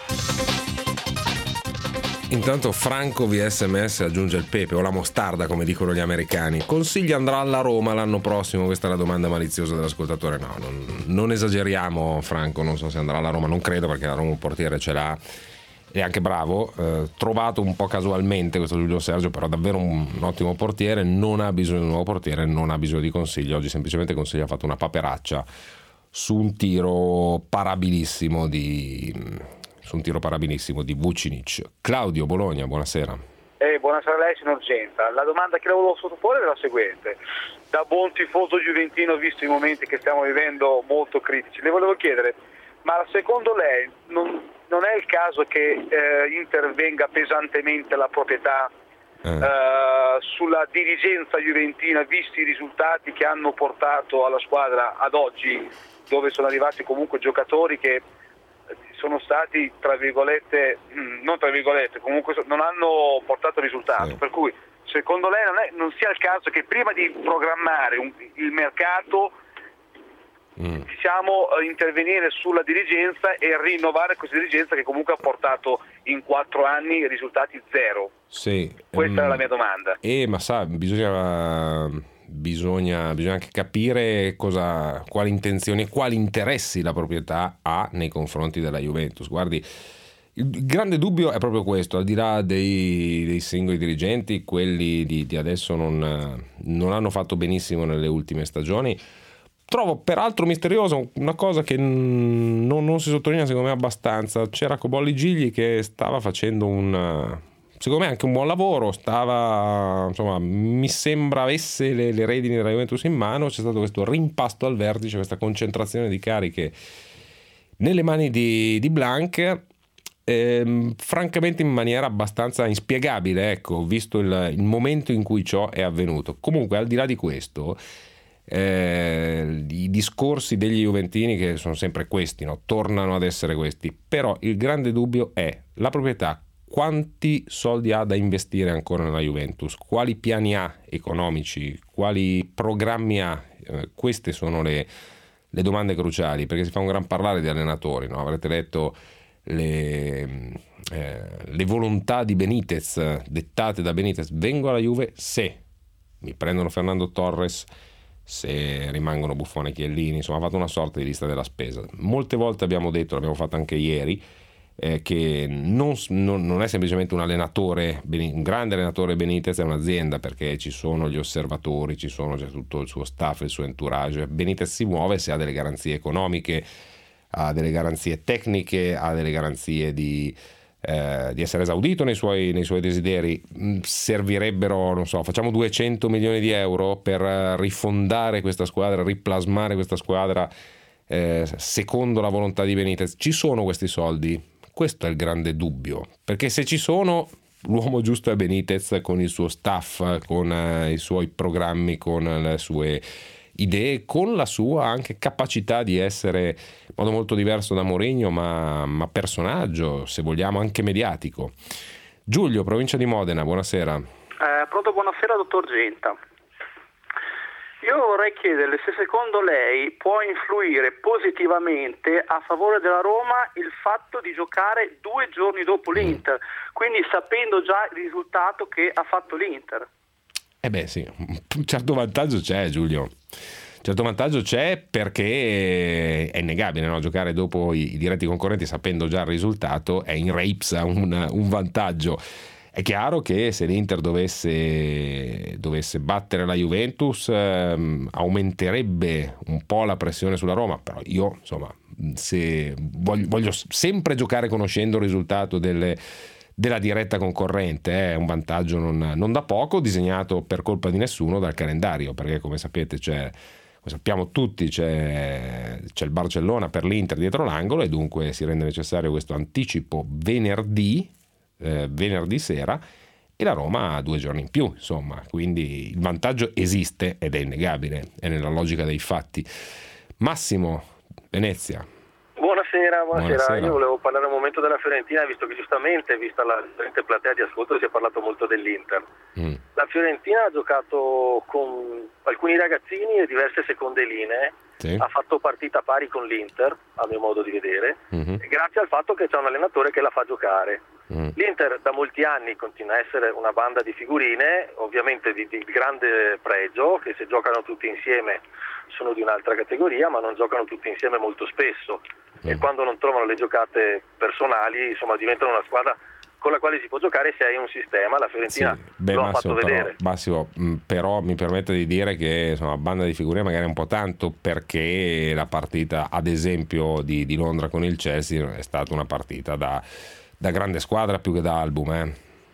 Intanto Franco via SMS aggiunge il pepe o la mostarda, come dicono gli americani. Consigli andrà alla Roma l'anno prossimo? Questa è la domanda maliziosa dell'ascoltatore. No, non esageriamo Franco, non so se andrà alla Roma, non credo, perché la Roma un portiere ce l'ha, è anche bravo, trovato un po' casualmente questo Giulio Sergio, però davvero un ottimo portiere, non ha bisogno di un nuovo portiere, non ha bisogno di consigli. Oggi semplicemente Consigli ha fatto una paperaccia su un tiro parabilissimo di Vucinic. Claudio, Bologna, buonasera. Buonasera a lei, signor Genta. La domanda che le volevo sottoporre è la seguente. Da buon tifoso juventino, visto i momenti che stiamo vivendo molto critici, le volevo chiedere, ma secondo lei non è il caso che intervenga pesantemente la proprietà sulla dirigenza juventina, visti i risultati che hanno portato alla squadra ad oggi, dove sono arrivati comunque giocatori che sono stati comunque non hanno portato risultato, per cui secondo lei non sia il caso che prima di programmare il mercato intervenire sulla dirigenza e rinnovare questa dirigenza che comunque ha portato in 4 anni risultati zero? Sì, questa è la mia domanda. Ma sa, bisogna anche capire quali intenzioni e quali interessi la proprietà ha nei confronti della Juventus. Guardi, il grande dubbio è proprio questo, al di là dei singoli dirigenti, quelli di adesso non hanno fatto benissimo nelle ultime stagioni. Trovo peraltro misterioso una cosa che non si sottolinea secondo me abbastanza. C'era Cobolli Gigli che stava facendo secondo me anche un buon lavoro, mi sembra avesse le redini della Juventus in mano. C'è stato questo rimpasto al vertice, questa concentrazione di cariche nelle mani di Blanc, francamente in maniera abbastanza inspiegabile, ecco, visto il momento in cui ciò è avvenuto. Comunque, al di là di questo, i discorsi degli juventini, che sono sempre questi, no? Tornano ad essere questi, però il grande dubbio è la proprietà. Quanti soldi ha da investire ancora nella Juventus? Quali piani ha economici? Quali programmi ha? Queste sono le domande cruciali, perché si fa un gran parlare di allenatori, no? Avrete letto le volontà di Benitez, dettate da Benitez. Vengo alla Juve se mi prendono Fernando Torres, se rimangono Buffon e Chiellini. Insomma, ha fatto una sorta di lista della spesa. Molte volte abbiamo detto, l'abbiamo fatto anche ieri, che non è semplicemente un allenatore, un grande allenatore Benitez, è un'azienda, perché ci sono gli osservatori, c'è tutto il suo staff, il suo entourage. Benitez si muove se ha delle garanzie economiche, ha delle garanzie tecniche, ha delle garanzie di essere esaudito nei suoi desideri. Servirebbero, non so, facciamo 200 milioni di euro per rifondare questa squadra, riplasmare questa squadra secondo la volontà di Benitez. Ci sono questi soldi? Questo è il grande dubbio, perché se ci sono, l'uomo giusto è Benitez, con il suo staff, con i suoi programmi, con le sue idee, con la sua anche capacità di essere in modo molto diverso da Mourinho, ma personaggio, se vogliamo anche mediatico. Giulio, provincia di Modena, buonasera. Pronto, buonasera dottor Genta. Io vorrei chiederle se secondo lei può influire positivamente a favore della Roma il fatto di giocare 2 giorni dopo l'Inter, quindi sapendo già il risultato che ha fatto l'Inter. Sì, un certo vantaggio c'è, Giulio. Certo vantaggio c'è, perché è innegabile, no? Giocare dopo i diretti concorrenti sapendo già il risultato è in re ipsa un vantaggio. È chiaro che se l'Inter dovesse battere la Juventus aumenterebbe un po' la pressione sulla Roma, però io insomma voglio sempre giocare conoscendo il risultato della diretta concorrente. È un vantaggio non da poco, disegnato per colpa di nessuno dal calendario, perché come sapete come sappiamo tutti c'è il Barcellona per l'Inter dietro l'angolo, e dunque si rende necessario questo anticipo venerdì sera, e la Roma ha 2 giorni in più, insomma, quindi il vantaggio esiste ed è innegabile, è nella logica dei fatti. Massimo, Venezia. Buonasera. Io volevo parlare un momento della Fiorentina, visto che giustamente, vista la differente platea di ascolto, si è parlato molto dell'Inter. La Fiorentina ha giocato con alcuni ragazzini e diverse seconde linee, sì. Ha fatto partita pari con l'Inter, a mio modo di vedere, grazie al fatto che c'è un allenatore che la fa giocare. L'Inter da molti anni continua a essere una banda di figurine, ovviamente di grande pregio, che se giocano tutti insieme sono di un'altra categoria, ma non giocano tutti insieme molto spesso, e quando non trovano le giocate personali, insomma, diventano una squadra con la quale si può giocare se hai un sistema. La Fiorentina lo ha fatto vedere. Massimo, però mi permette di dire che insomma, banda di figurine magari un po' tanto, perché la partita ad esempio di Londra con il Chelsea è stata una partita da grande squadra più che da album.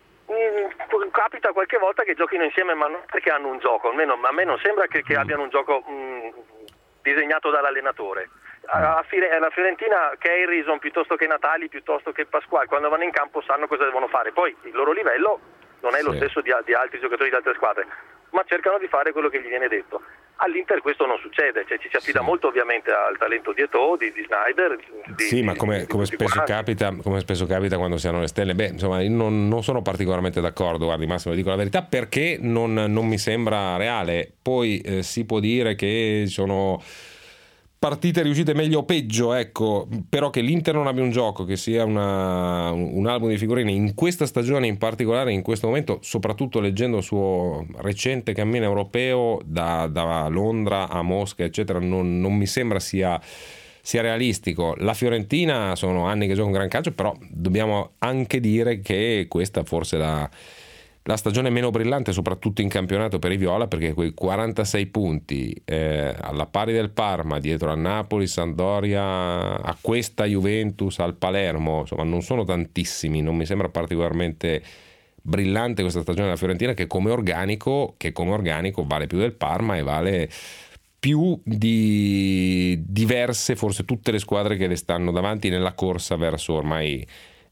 Capita qualche volta che giochino insieme, ma non perché hanno un gioco, almeno a me non sembra che abbiano un gioco disegnato dall'allenatore. La Fiorentina, che è Harrison piuttosto che Natali, piuttosto che Pasquale, quando vanno in campo sanno cosa devono fare. Poi il loro livello non è lo stesso di altri giocatori di altre squadre, ma cercano di fare quello che gli viene detto. All'Inter questo non succede, cioè ci si affida molto ovviamente al talento di Eto'o, di Snyder. Ma come spesso capita quando si hanno le stelle, insomma, io non sono particolarmente d'accordo, guardi Massimo, dico la verità, perché non mi sembra reale. Poi si può dire che sono partite riuscite meglio o peggio, ecco, però che l'Inter non abbia un gioco, che sia un album di figurine in questa stagione, in particolare in questo momento, soprattutto leggendo il suo recente cammino europeo da Londra a Mosca eccetera, non mi sembra sia realistico. La Fiorentina sono anni che gioca un gran calcio, però dobbiamo anche dire che questa forse è la stagione meno brillante, soprattutto in campionato per i viola, perché quei 46 punti alla pari del Parma, dietro a Napoli, Sampdoria, a questa Juventus, al Palermo, insomma non sono tantissimi. Non mi sembra particolarmente brillante questa stagione della Fiorentina, che come organico vale più del Parma e vale più di diverse, forse tutte le squadre che le stanno davanti nella corsa verso ormai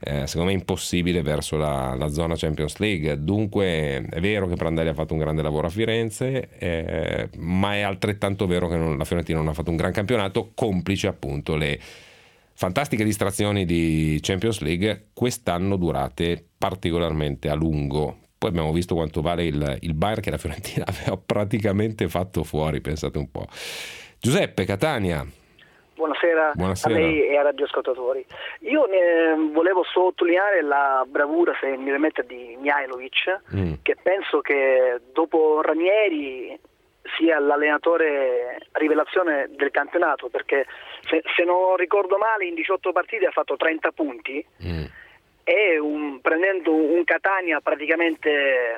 secondo me impossibile verso la zona Champions League. Dunque è vero che Prandelli ha fatto un grande lavoro a Firenze, ma è altrettanto vero che la Fiorentina non ha fatto un gran campionato, complice appunto le fantastiche distrazioni di Champions League, quest'anno durate particolarmente a lungo. Poi abbiamo visto quanto vale il Bayern, che la Fiorentina aveva praticamente fatto fuori, pensate un po'. Giuseppe, Catania. Buonasera a lei e ai radioascoltatori. Io volevo sottolineare la bravura, se mi permette, di Mihajlović, che penso che dopo Ranieri sia l'allenatore rivelazione del campionato, perché se non ricordo male in 18 partite ha fatto 30 punti e prendendo un Catania praticamente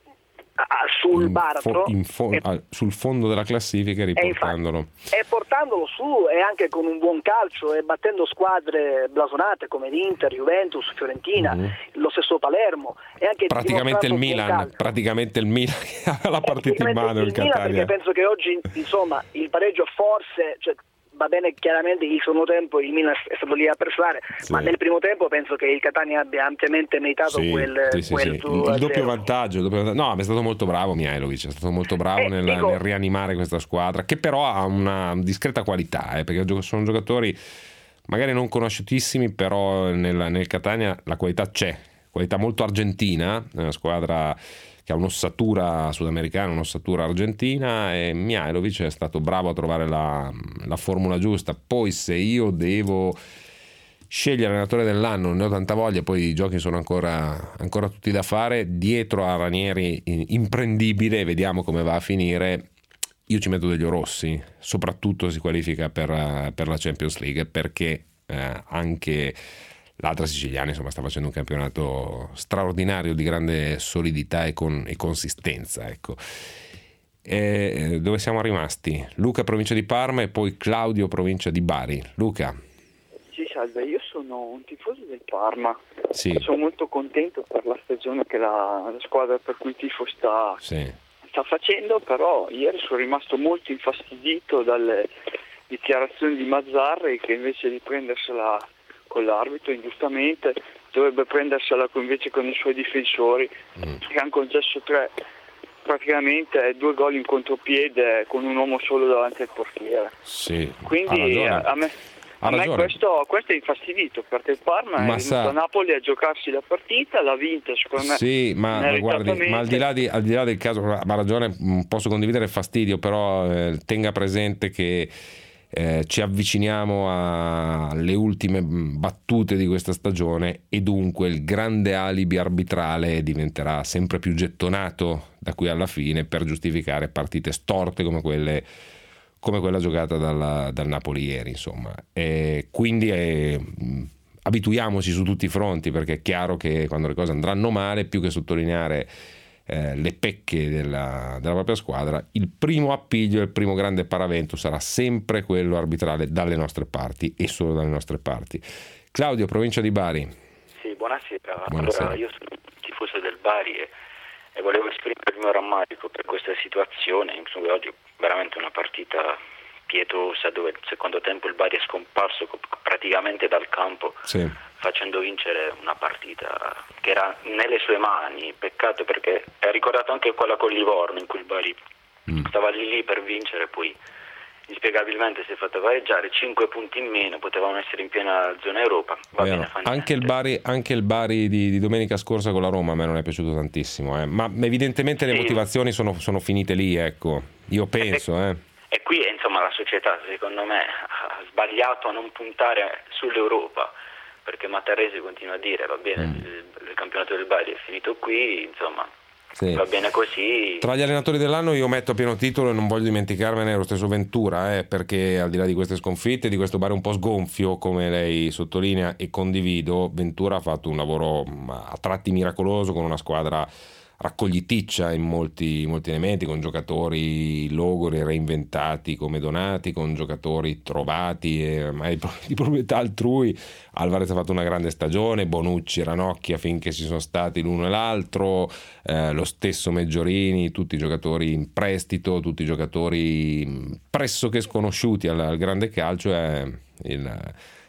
sul baratro sul fondo della classifica, riportandolo e portandolo su, e anche con un buon calcio e battendo squadre blasonate come l'Inter, Juventus, Fiorentina, lo stesso Palermo, e anche praticamente il Milan che ha la partita in mano, il Catania, perché penso che oggi insomma il pareggio forse, va bene, chiaramente il secondo tempo il Milan è stato lì a pressare, ma nel primo tempo penso che il Catania abbia ampiamente meritato quel il doppio vantaggio. No, è stato molto bravo Mihajlović, è stato molto bravo nel rianimare questa squadra, che però ha una discreta qualità, perché sono giocatori magari non conosciutissimi, però nel Catania la qualità c'è, qualità molto argentina, una squadra che ha un'ossatura sudamericana, un'ossatura argentina, e Mihajlović è stato bravo a trovare la formula giusta. Poi se io devo scegliere allenatore dell'anno, non ne ho tanta voglia, poi i giochi sono ancora tutti da fare, dietro a Ranieri imprendibile, vediamo come va a finire. Io ci metto Delio Rossi, soprattutto si qualifica per la Champions League, perché anche l'altra siciliana insomma sta facendo un campionato straordinario di grande solidità e consistenza, ecco. Dove siamo rimasti? Luca, provincia di Parma, e poi Claudio, provincia di Bari. Luca. Sì, salve, io sono un tifoso del Parma. Sì. Sono molto contento per la stagione che la squadra per cui tifo sta facendo, però ieri sono rimasto molto infastidito dalle dichiarazioni di Mazzarri, che invece di prendersela con l'arbitro ingiustamente dovrebbe prendersela invece con i suoi difensori, che hanno concesso praticamente 2 gol in contropiede con un uomo solo davanti al portiere. Sì, quindi a me questo è infastidito, perché il Parma è venuto a Napoli a giocarsi la partita, l'ha vinta secondo me. Sì, ma guardi, ma al di là del caso, ha ragione, posso condividere il fastidio, però tenga presente che ci avviciniamo alle ultime battute di questa stagione, e dunque il grande alibi arbitrale diventerà sempre più gettonato da qui alla fine per giustificare partite storte come quella giocata dal Napoli ieri, insomma. E quindi abituiamoci su tutti i fronti, perché è chiaro che quando le cose andranno male, più che sottolineare le pecche della propria squadra, il primo appiglio e il primo grande paravento sarà sempre quello arbitrale dalle nostre parti, e solo dalle nostre parti. Claudio, provincia di Bari. Sì, buonasera. Allora, io sono tifoso del Bari e volevo esprimere il mio rammarico per questa situazione. Insomma, oggi veramente una partita pietosa, dove il secondo tempo il Bari è scomparso praticamente dal campo, facendo vincere una partita che era nelle sue mani. Peccato, perché ha ricordato anche quella con Livorno, in cui il Bari stava lì per vincere, poi inspiegabilmente si è fatto pareggiare, 5 punti in meno, potevano essere in piena zona Europa. Anche il Bari di domenica scorsa con la Roma a me non è piaciuto tantissimo, ma evidentemente le motivazioni sono finite lì, ecco, io penso. E qui insomma la società, secondo me, ha sbagliato a non puntare sull'Europa, perché Matarresi continua a dire va bene, il campionato del Bari è finito qui, insomma, va bene così. Tra gli allenatori dell'anno io metto a pieno titolo, e non voglio dimenticarmene, lo stesso Ventura, perché al di là di queste sconfitte, di questo Bari un po' sgonfio, come lei sottolinea, e condivido, Ventura ha fatto un lavoro a tratti miracoloso, con una squadra raccogliticcia in molti elementi, con giocatori logori reinventati come Donati, con giocatori trovati di proprietà altrui. Alvarez ha fatto una grande stagione, Bonucci, Ranocchia finché ci sono stati l'uno e l'altro, lo stesso Meggiorini, tutti giocatori in prestito, tutti giocatori pressoché sconosciuti al grande calcio.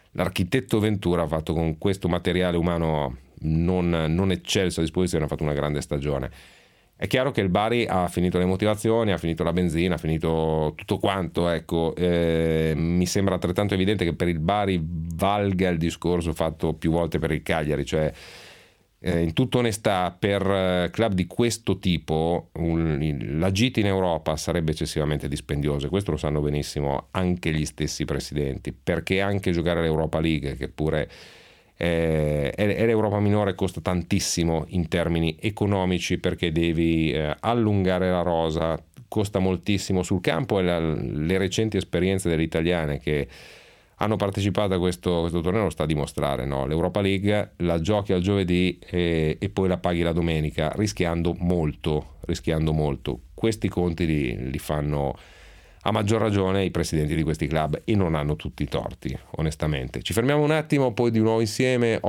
l'architetto Ventura ha fatto con questo materiale umano non eccelso a disposizione, ha fatto una grande stagione. È chiaro che il Bari ha finito le motivazioni, ha finito la benzina, ha finito tutto quanto, ecco. Mi sembra altrettanto evidente che per il Bari valga il discorso fatto più volte per il Cagliari, cioè in tutta onestà per club di questo tipo la gita in Europa sarebbe eccessivamente dispendiosa, e questo lo sanno benissimo anche gli stessi presidenti, perché anche giocare l'Europa League, che pure è l'Europa minore, costa tantissimo in termini economici, perché devi allungare la rosa, costa moltissimo sul campo, e le recenti esperienze delle italiane che hanno partecipato a questo torneo lo sta a dimostrare, no? L'Europa League la giochi al giovedì e poi la paghi la domenica, rischiando molto. Questi conti li fanno a maggior ragione i presidenti di questi club, e non hanno tutti i torti, onestamente. Ci fermiamo un attimo, poi di nuovo insieme.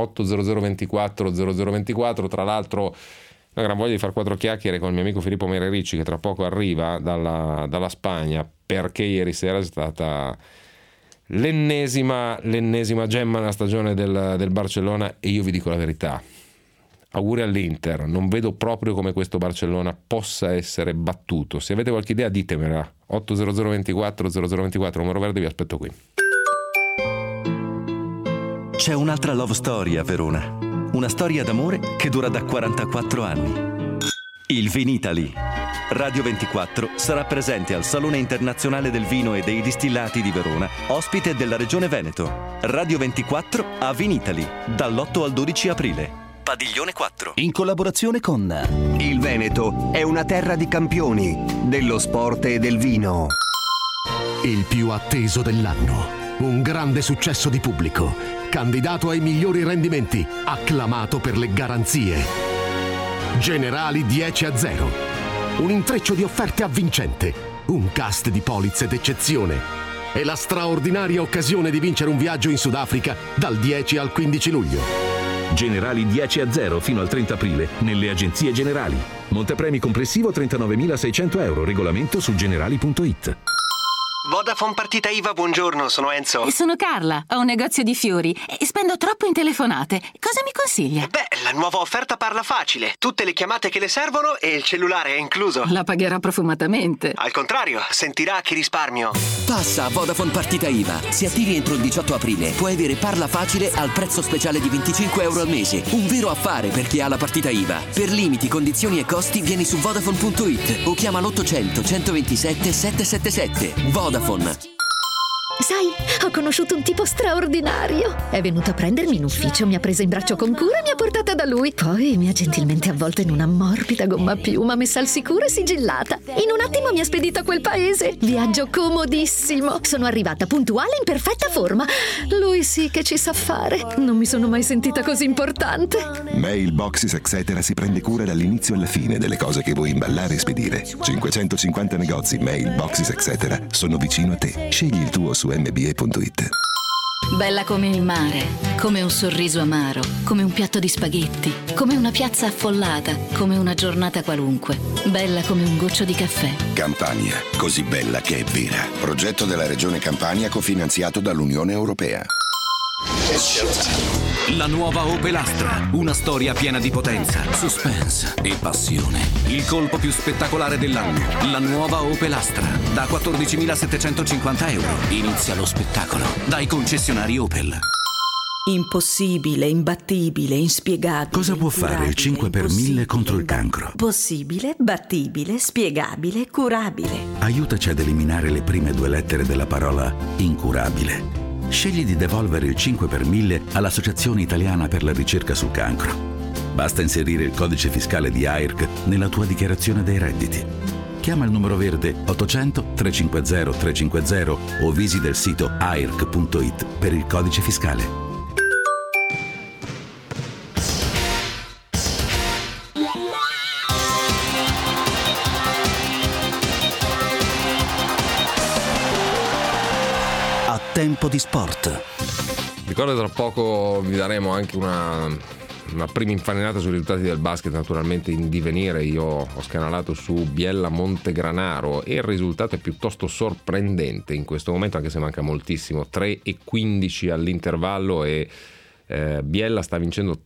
80024 tra l'altro una gran voglia di far 4 chiacchiere con il mio amico Filippo Merericci, che tra poco arriva dalla Spagna, perché ieri sera è stata l'ennesima gemma nella stagione del Barcellona, e io vi dico la verità, auguri all'Inter, non vedo proprio come questo Barcellona possa essere battuto. Se avete qualche idea ditemela. 80024 numero verde, vi aspetto qui. C'è un'altra love story a Verona, una storia d'amore che dura da 44 anni. Il Vinitaly. Radio 24 sarà presente al Salone Internazionale del Vino e dei Distillati di Verona, ospite della Regione Veneto. Radio 24 a Vinitaly, dall'8 al 12 aprile. Padiglione 4. In collaborazione con Il Veneto è una terra di campioni dello sport e del vino. Il più atteso dell'anno, un grande successo di pubblico, candidato ai migliori rendimenti, acclamato per le garanzie. Generali 10-0. Un intreccio di offerte avvincente, un cast di polizze d'eccezione e la straordinaria occasione di vincere un viaggio in Sudafrica dal 10 al 15 luglio. Generali 10-0 fino al 30 aprile nelle agenzie Generali. Montepremi complessivo 39.600 euro. Regolamento su generali.it. Vodafone Partita IVA, buongiorno, sono Enzo. E sono Carla, ho un negozio di fiori e spendo troppo in telefonate. Cosa mi consiglia? Beh, la nuova offerta Parla Facile. Tutte le chiamate che le servono e il cellulare è incluso. La pagherà profumatamente. Al contrario, sentirà che risparmio. Passa a Vodafone Partita IVA. Se attivi entro il 18 aprile, puoi avere Parla Facile al prezzo speciale di 25 euro al mese. Un vero affare per chi ha la partita IVA. Per limiti, condizioni e costi, vieni su Vodafone.it o chiama l'800 127 777. Vodafone. Sai, ho conosciuto un tipo straordinario. È venuto a prendermi in ufficio, mi ha presa in braccio con cura e mi ha portata da lui. Poi mi ha gentilmente avvolto in una morbida gomma a piuma, messa al sicuro e sigillata. In un attimo mi ha spedito a quel paese. Viaggio comodissimo. Sono arrivata puntuale in perfetta forma. Lui sì che ci sa fare. Non mi sono mai sentita così importante. Mailboxes etc. si prende cura dall'inizio alla fine delle cose che vuoi imballare e spedire. 550 negozi Mailboxes etc. sono vicino a te. Scegli il tuo su mbe.it. Bella come il mare, come un sorriso amaro, come un piatto di spaghetti, come una piazza affollata, come una giornata qualunque. Bella come un goccio di caffè. Campania, così bella che è vera. Progetto della Regione Campania cofinanziato dall'Unione Europea. La nuova Opel Astra, una storia piena di potenza, suspense e passione. Il colpo più spettacolare dell'anno. La nuova Opel Astra, da 14.750 euro. Inizia lo spettacolo dai concessionari Opel. Impossibile, imbattibile, inspiegabile. Cosa può fare il 5 per 1000 contro il cancro? Possibile, battibile, spiegabile, curabile. Aiutaci ad eliminare le prime 2 lettere della parola incurabile. Scegli di devolvere il 5 per 1000 all'Associazione Italiana per la Ricerca sul Cancro. Basta inserire il codice fiscale di AIRC nella tua dichiarazione dei redditi. Chiama il numero verde 800 350 350 o visita il sito airc.it per il codice fiscale. Tempo di sport. Ricordo tra poco vi daremo anche una una prima infarinata sui risultati del basket naturalmente in divenire. Io ho scanalato su Biella Montegranaro e il risultato è piuttosto sorprendente in questo momento, anche se manca moltissimo. 3-15 all'intervallo e Biella sta vincendo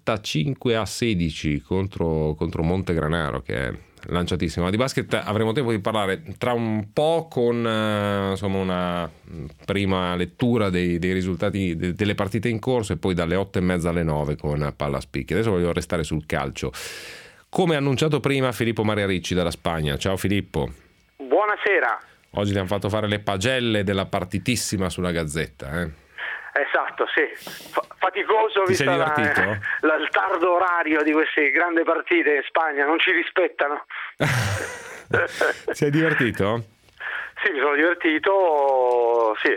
35-16 contro Montegranaro, che è lanciatissimo. Ma di basket avremo tempo di parlare tra un po', con insomma una prima lettura dei risultati delle partite in corso, e poi dalle 8:30 alle 9 con Palla Spicchi. Adesso voglio restare sul calcio. Come annunciato prima, Filippo Maria Ricci dalla Spagna. Ciao Filippo. Buonasera. Oggi ti hanno fatto fare le pagelle della partitissima sulla Gazzetta, Esatto, sì. Faticoso, Ti sei divertito? Il tardo orario di queste grandi partite in Spagna, non ci rispettano. Sei divertito? Sì, mi sono divertito, sì,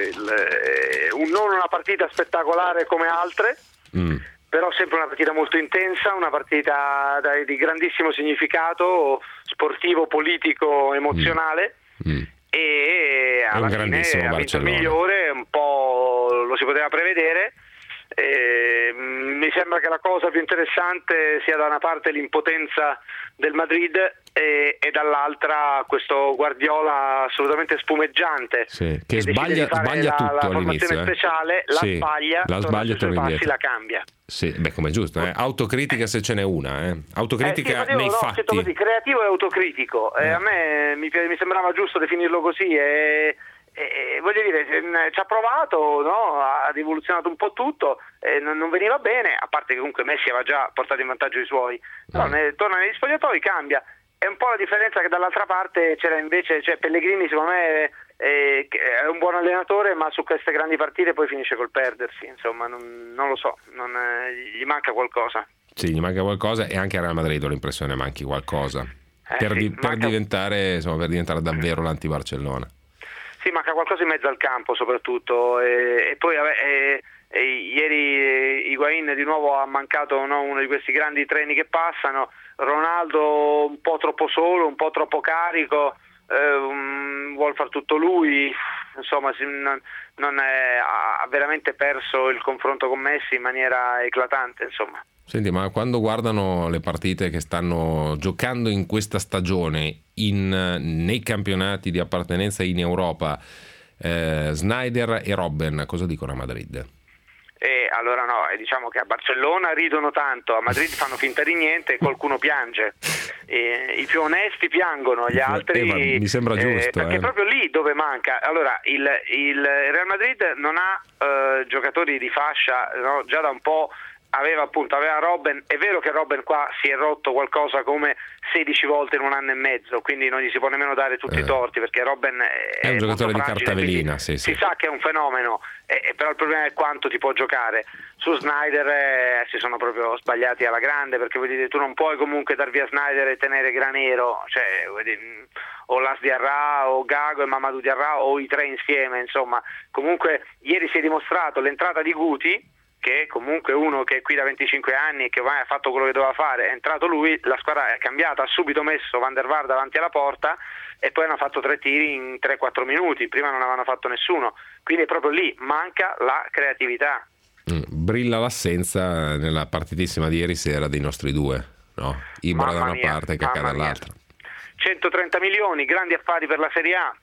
non una partita spettacolare come altre, però sempre una partita molto intensa, una partita di grandissimo significato sportivo, politico, emozionale. E alla fine ha vinto il migliore, un po' lo si poteva prevedere. Mi sembra che la cosa più interessante sia da una parte l'impotenza del Madrid e dall'altra questo Guardiola assolutamente spumeggiante, che sbaglia tutto la all'inizio, formazione speciale, la sbaglia, torna sui passi, la cambia. Sì, come è giusto, autocritica se ce n'è una, autocritica nei fatti. Così, creativo e autocritico. A me mi sembrava giusto definirlo così e voglio dire, ci ha provato, no? Ha rivoluzionato un po' tutto, non veniva bene, a parte che comunque Messi aveva già portato in vantaggio i suoi, però torna negli spogliatoi, cambia. È un po' la differenza che dall'altra parte c'era invece, Pellegrini secondo me è un buon allenatore, ma su queste grandi partite poi finisce col perdersi, insomma non lo so, gli manca qualcosa. Sì, gli manca qualcosa, e anche a Real Madrid ho l'impressione manchi qualcosa per diventare davvero l'anti-Barcellona. Sì, manca qualcosa in mezzo al campo soprattutto, e poi ieri Higuaín di nuovo ha mancato uno di questi grandi treni che passano, Ronaldo un po' troppo solo, un po' troppo carico, vuol far tutto lui, insomma ha veramente perso il confronto con Messi in maniera eclatante, insomma. Senti, ma quando guardano le partite che stanno giocando in questa stagione nei campionati di appartenenza in Europa, Sneijder e Robben cosa dicono a Madrid? Allora diciamo che a Barcellona ridono tanto, a Madrid fanno finta di niente e qualcuno piange. I più onesti piangono, gli altri mi sembra giusto, perché è proprio lì dove manca. Allora il Real Madrid non ha giocatori di fascia, no? Già da un po' aveva Robben. È vero che Robben qua si è rotto qualcosa come 16 volte in un anno e mezzo, quindi non gli si può nemmeno dare tutti i torti, perché Robben è un giocatore di carta velina, sì. Si sa che è un fenomeno, però il problema è quanto ti può giocare. Su Sneijder si sono proprio sbagliati alla grande, perché vuol dire, tu non puoi comunque dar via Sneijder e tenere Granero, cioè vuol dire, o Las Diarra o Gago e Mamadou Diarra o i tre insieme, insomma. Comunque ieri si è dimostrato l'entrata di Guti, che comunque uno che è qui da 25 anni e che ha fatto quello che doveva fare, è entrato lui, la squadra è cambiata, ha subito messo Van der Vaart davanti alla porta e poi hanno fatto 3 tiri in 3-4 minuti, prima non avevano fatto nessuno, quindi è proprio lì, manca la creatività. Brilla l'assenza nella partitissima di ieri sera dei nostri due, no? Ibra da una parte e Cacà dall'altra. 130 milioni, grandi affari per la Serie A.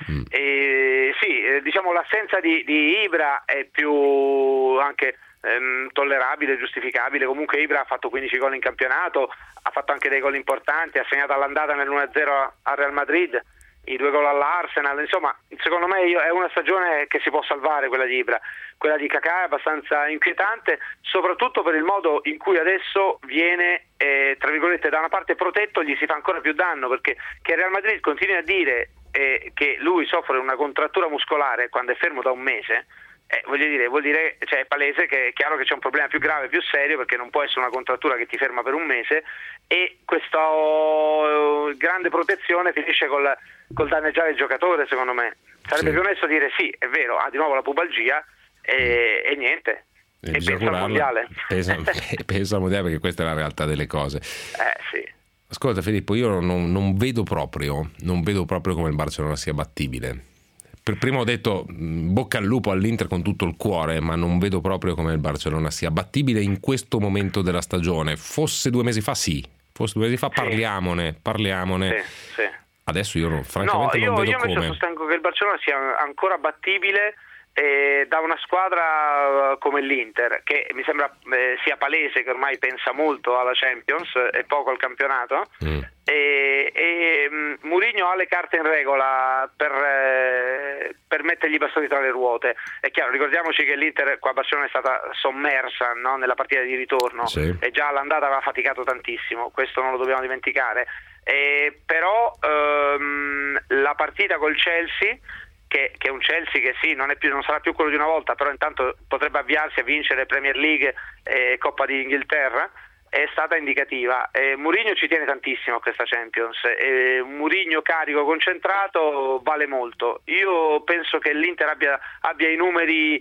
Diciamo l'assenza di Ibra è più anche tollerabile, giustificabile. Comunque Ibra ha fatto 15 gol in campionato, ha fatto anche dei gol importanti, ha segnato all'andata nell'1-0 al Real Madrid, i 2 gol all'Arsenal, insomma secondo me è una stagione che si può salvare quella di Ibra. Quella di Cacà è abbastanza inquietante, soprattutto per il modo in cui adesso viene tra virgolette da una parte protetto, gli si fa ancora più danno, perché che il Real Madrid continui a dire che lui soffre una contrattura muscolare quando è fermo da un mese, vuol dire, cioè è palese che è chiaro che c'è un problema più grave, più serio, perché non può essere una contrattura che ti ferma per un mese, e questa grande protezione finisce col danneggiare il giocatore. Secondo me sarebbe più onesto dire sì, è vero, ha di nuovo la pubalgia e niente, e pensa al mondiale. Pensa al mondiale, perché questa è la realtà delle cose. Sì. Ascolta Filippo, io non vedo proprio come il Barcellona sia battibile. per primo ho detto bocca al lupo all'Inter con tutto il cuore, ma non vedo proprio come il Barcellona sia battibile in questo momento della stagione. Fosse 2 mesi fa sì, parliamone. Sì. Adesso io francamente non vedo come. Io invece sostengo che il Barcellona sia ancora battibile da una squadra come l'Inter, che mi sembra sia palese che ormai pensa molto alla Champions e poco al campionato, e Mourinho ha le carte in regola per mettergli i bastoni tra le ruote. È chiaro, ricordiamoci che l'Inter qua a Barcellona è stata sommersa, no, nella partita di ritorno, e già all'andata aveva faticato tantissimo, questo non lo dobbiamo dimenticare, però la partita col Chelsea, che è un Chelsea che sì, non sarà più quello di una volta, però intanto potrebbe avviarsi a vincere Premier League e Coppa di Inghilterra, è stata indicativa. Mourinho ci tiene tantissimo a questa Champions, un Mourinho carico, concentrato, vale molto. Io penso che l'Inter abbia i numeri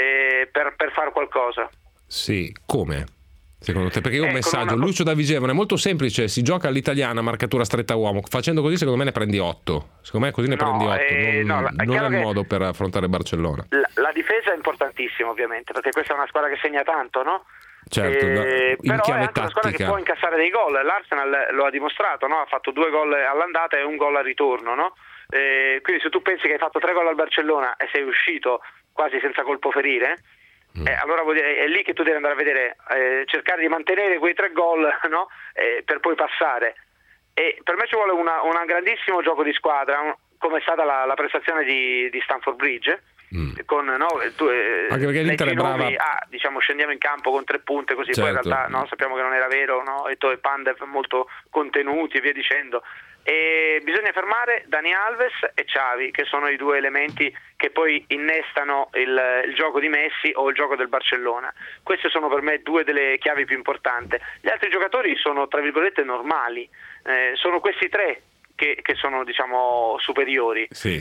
per fare qualcosa. Sì, come? Secondo te? Perché io ho un messaggio, Lucio da Vigevano, è molto semplice, si gioca all'italiana, marcatura stretta uomo, facendo così secondo me ne prendi 8, secondo me così ne prendi 8, non è il modo per affrontare Barcellona. La difesa è importantissima ovviamente, perché questa è una squadra che segna tanto, no? Certo, in però chiave è anche una squadra che può incassare dei gol, l'Arsenal lo ha dimostrato, no? Ha fatto 2 gol all'andata e 1 gol al ritorno, no? Quindi se tu pensi che hai fatto 3 gol al Barcellona e sei uscito quasi senza colpo ferire, allora vuol dire, è lì che tu devi andare a vedere, cercare di mantenere quei 3 gol, no? Per poi passare. E per me ci vuole un grandissimo gioco di squadra, come è stata la prestazione di Stamford Bridge, con anche perché l'Inter è brava, diciamo scendiamo in campo con 3 punte così, certo. Poi in realtà sappiamo che non era vero, no? Eto'o e Pandev molto contenuti e via dicendo. E bisogna fermare Dani Alves e Xavi, che sono i 2 elementi che poi innestano il gioco di Messi o il gioco del Barcellona. Queste sono per me 2 delle chiavi più importanti. Gli altri giocatori sono tra virgolette normali, sono questi 3 che sono diciamo superiori, sì.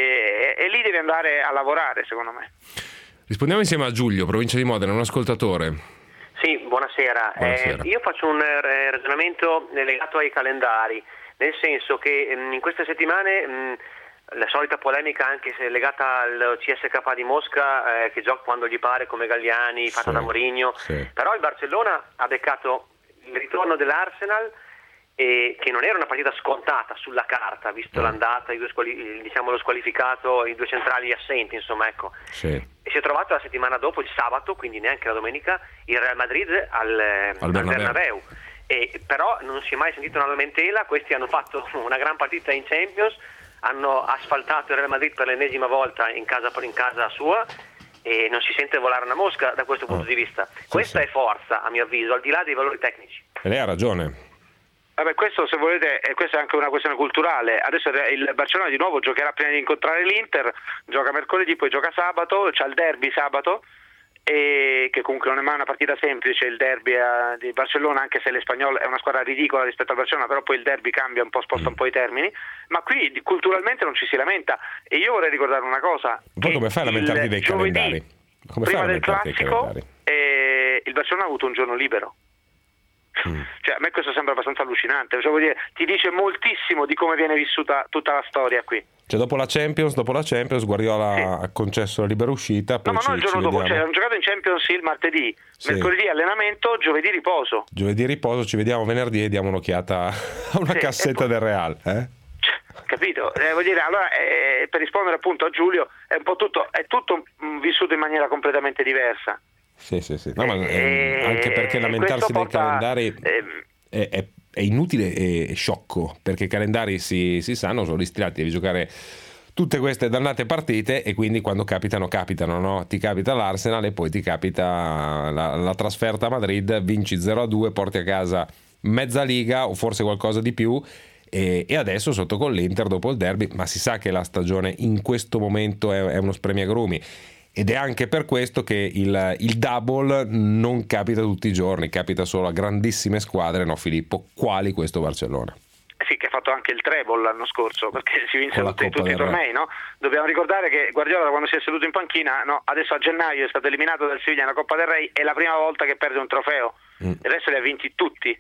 E lì devi andare a lavorare, secondo me. Rispondiamo insieme a Giulio, provincia di Modena, un ascoltatore. Sì, buonasera. Io faccio un ragionamento legato ai calendari, nel senso che in queste settimane la solita polemica anche se legata al CSKA di Mosca, che gioca quando gli pare come Galliani, fatta da Mourinho, però il Barcellona ha beccato il ritorno dell'Arsenal, che non era una partita scontata sulla carta, visto l'andata, lo squalificato, i 2 centrali assenti, insomma, ecco. Sì. E si è trovato la settimana dopo, il sabato, quindi neanche la domenica, il Real Madrid al Bernabeu. Però non si è mai sentito una lamentela. Questi hanno fatto una gran partita in Champions, hanno asfaltato il Real Madrid per l'ennesima volta in casa sua, e non si sente volare una mosca da questo punto di vista. Questa è forza, a mio avviso, al di là dei valori tecnici. E lei ha ragione. Vabbè, questo se volete, questa è anche una questione culturale. Adesso il Barcellona di nuovo giocherà prima di incontrare l'Inter, gioca mercoledì, poi gioca sabato, c'ha il derby sabato, e che comunque non è mai una partita semplice il derby di Barcellona, anche se l'Espanyol è una squadra ridicola rispetto al Barcellona, però poi il derby cambia un po', sposta un po' i termini, ma qui culturalmente non ci si lamenta. E io vorrei ricordare una cosa: poi come fai a lamentarti dei calendari? Come prima del classico il Barcellona ha avuto un giorno libero. Cioè, a me questo sembra abbastanza allucinante, cioè, vuol dire, ti dice moltissimo di come viene vissuta tutta la storia qui. Cioè dopo la Champions Guardiola ha concesso la libera uscita, poi no, ma non il giorno dopo, cioè, hanno giocato in Champions il martedì, mercoledì allenamento, giovedì riposo, ci vediamo venerdì e diamo un'occhiata a una cassetta del Real, capito? Vuol dire, allora per rispondere appunto a Giulio, è tutto vissuto in maniera completamente diversa. Sì. No, ma anche perché lamentarsi dei calendari è inutile e sciocco, perché i calendari si sanno, sono ristilati, devi giocare tutte queste dannate partite e quindi quando capitano, no? Ti capita l'Arsenal e poi ti capita la trasferta a Madrid, vinci 0-2, porti a casa mezza liga o forse qualcosa di più, e adesso sotto con l'Inter dopo il derby, ma si sa che la stagione in questo momento è uno spremiagrumi. Ed è anche per questo che il double non capita tutti i giorni, capita solo a grandissime squadre, no Filippo? Quali questo Barcellona? Sì, che ha fatto anche il treble l'anno scorso, perché si vinse tutti i tornei, no? Dobbiamo ricordare che Guardiola, quando si è seduto in panchina, no, adesso a gennaio è stato eliminato dal Siviglia nella Coppa del Re, è la prima volta che perde un trofeo, il resto li ha vinti tutti.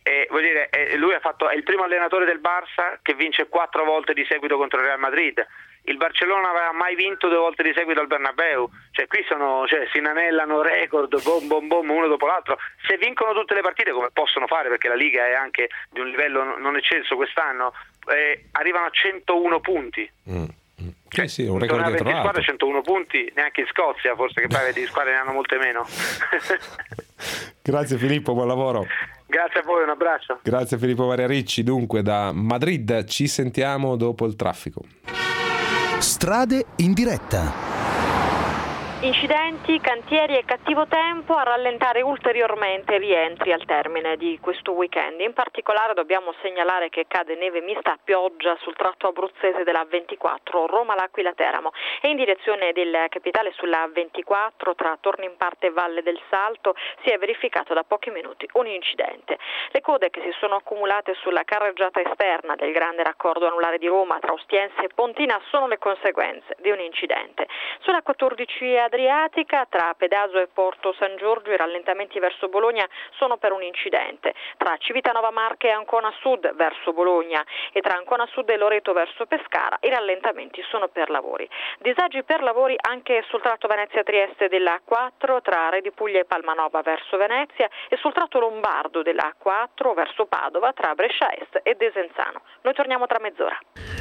Voglio dire, lui è il primo allenatore del Barça che vince 4 volte di seguito contro il Real Madrid. Il Barcellona non aveva mai vinto 2 volte di seguito al Bernabeu, qui si inanellano record, bom, uno dopo l'altro. Se vincono tutte le partite, come possono fare, perché la Liga è anche di un livello non eccelso quest'anno, arrivano a 101 punti. Sì, un record dietro l'altro. Squadre 101 punti, neanche in Scozia, forse, che poi di squadre ne hanno molte meno. Grazie Filippo, buon lavoro. Grazie a voi, un abbraccio. Grazie Filippo Maria Ricci. Dunque da Madrid ci sentiamo dopo il traffico. Strade in diretta. Incidenti, cantieri e cattivo tempo a rallentare ulteriormente i rientri al termine di questo weekend. In particolare dobbiamo segnalare che cade neve mista a pioggia sul tratto abruzzese della A24 Roma-L'Aquila-Teramo e in direzione del capitale sulla A24 tra Tornimparte e Valle del Salto si è verificato da pochi minuti un incidente. Le code che si sono accumulate sulla carreggiata esterna del grande raccordo anulare di Roma tra Ostiense e Pontina sono le conseguenze di un incidente. Sulla 14 Adriatica tra Pedaso e Porto San Giorgio i rallentamenti verso Bologna sono per un incidente. Tra Civitanova Marche e Ancona Sud verso Bologna e tra Ancona Sud e Loreto verso Pescara i rallentamenti sono per lavori. Disagi per lavori anche sul tratto Venezia-Trieste della A4 tra Re di Puglia e Palmanova verso Venezia e sul tratto lombardo della A4 verso Padova tra Brescia Est e Desenzano. Noi torniamo tra mezz'ora.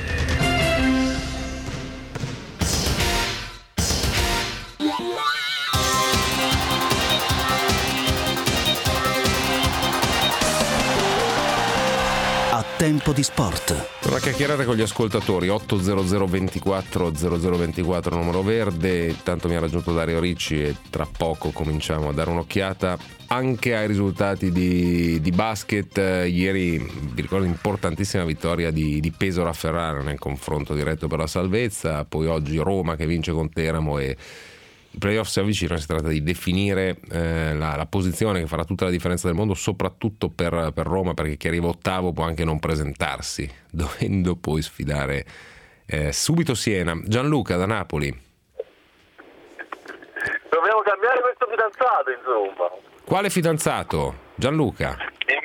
A tempo di sport. Una chiacchierata con gli ascoltatori. 800 24 0024 numero verde. Intanto mi ha raggiunto Dario Ricci e tra poco cominciamo a dare un'occhiata anche ai risultati di basket. Ieri vi ricordo importantissima vittoria di Pesaro a Ferrara nel confronto diretto per la salvezza. Poi oggi Roma che vince con Teramo e i playoff si avvicinano. Si tratta di definire la posizione che farà tutta la differenza del mondo, soprattutto per Roma, perché chi arriva ottavo può anche non presentarsi, dovendo poi sfidare subito Siena. Gianluca da Napoli. Dobbiamo cambiare questo fidanzato, insomma. Quale fidanzato? Gianluca.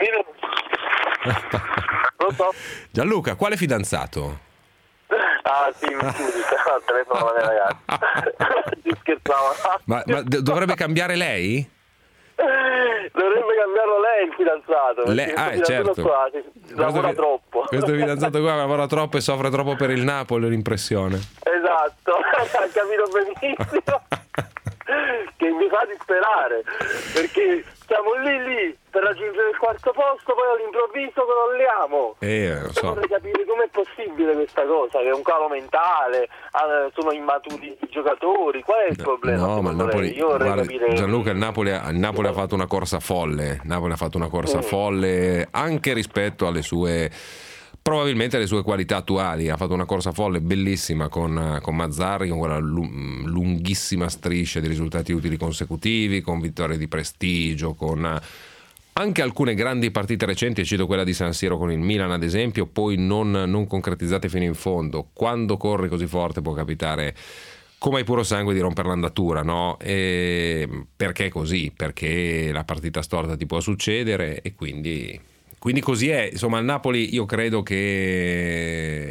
Gianluca, quale fidanzato? Ah sì, mi scusi, al telefono la mia ragazza. Ti scherzavo. Ma dovrebbe cambiare lei? Dovrebbe cambiarlo lei il fidanzato. Certo. Qua, lavora troppo. Questo fidanzato qua lavora troppo e soffre troppo per il Napoli, l'impressione. Esatto, ha capito benissimo. Che mi fa disperare, perché siamo lì per raggiungere il quarto posto, poi all'improvviso crolliamo. Lo so. Vorrei capire com'è possibile questa cosa, che è un calo mentale, sono immaturi i giocatori, qual è il problema? No, ma il Napoli, capire... Gianluca, il Napoli ha fatto una corsa folle. Napoli ha fatto una corsa folle anche rispetto alle sue, probabilmente le sue qualità attuali. Ha fatto una corsa folle bellissima con Mazzarri, con quella lunghissima striscia di risultati utili consecutivi, con vittorie di prestigio, con anche alcune grandi partite recenti. Cito quella di San Siro con il Milan ad esempio, poi non concretizzate fino in fondo. Quando corri così forte può capitare, come ai puro sangue, di rompere l'andatura, no? Perché così? Perché la partita storta ti può succedere e quindi così è. Insomma, il Napoli io credo che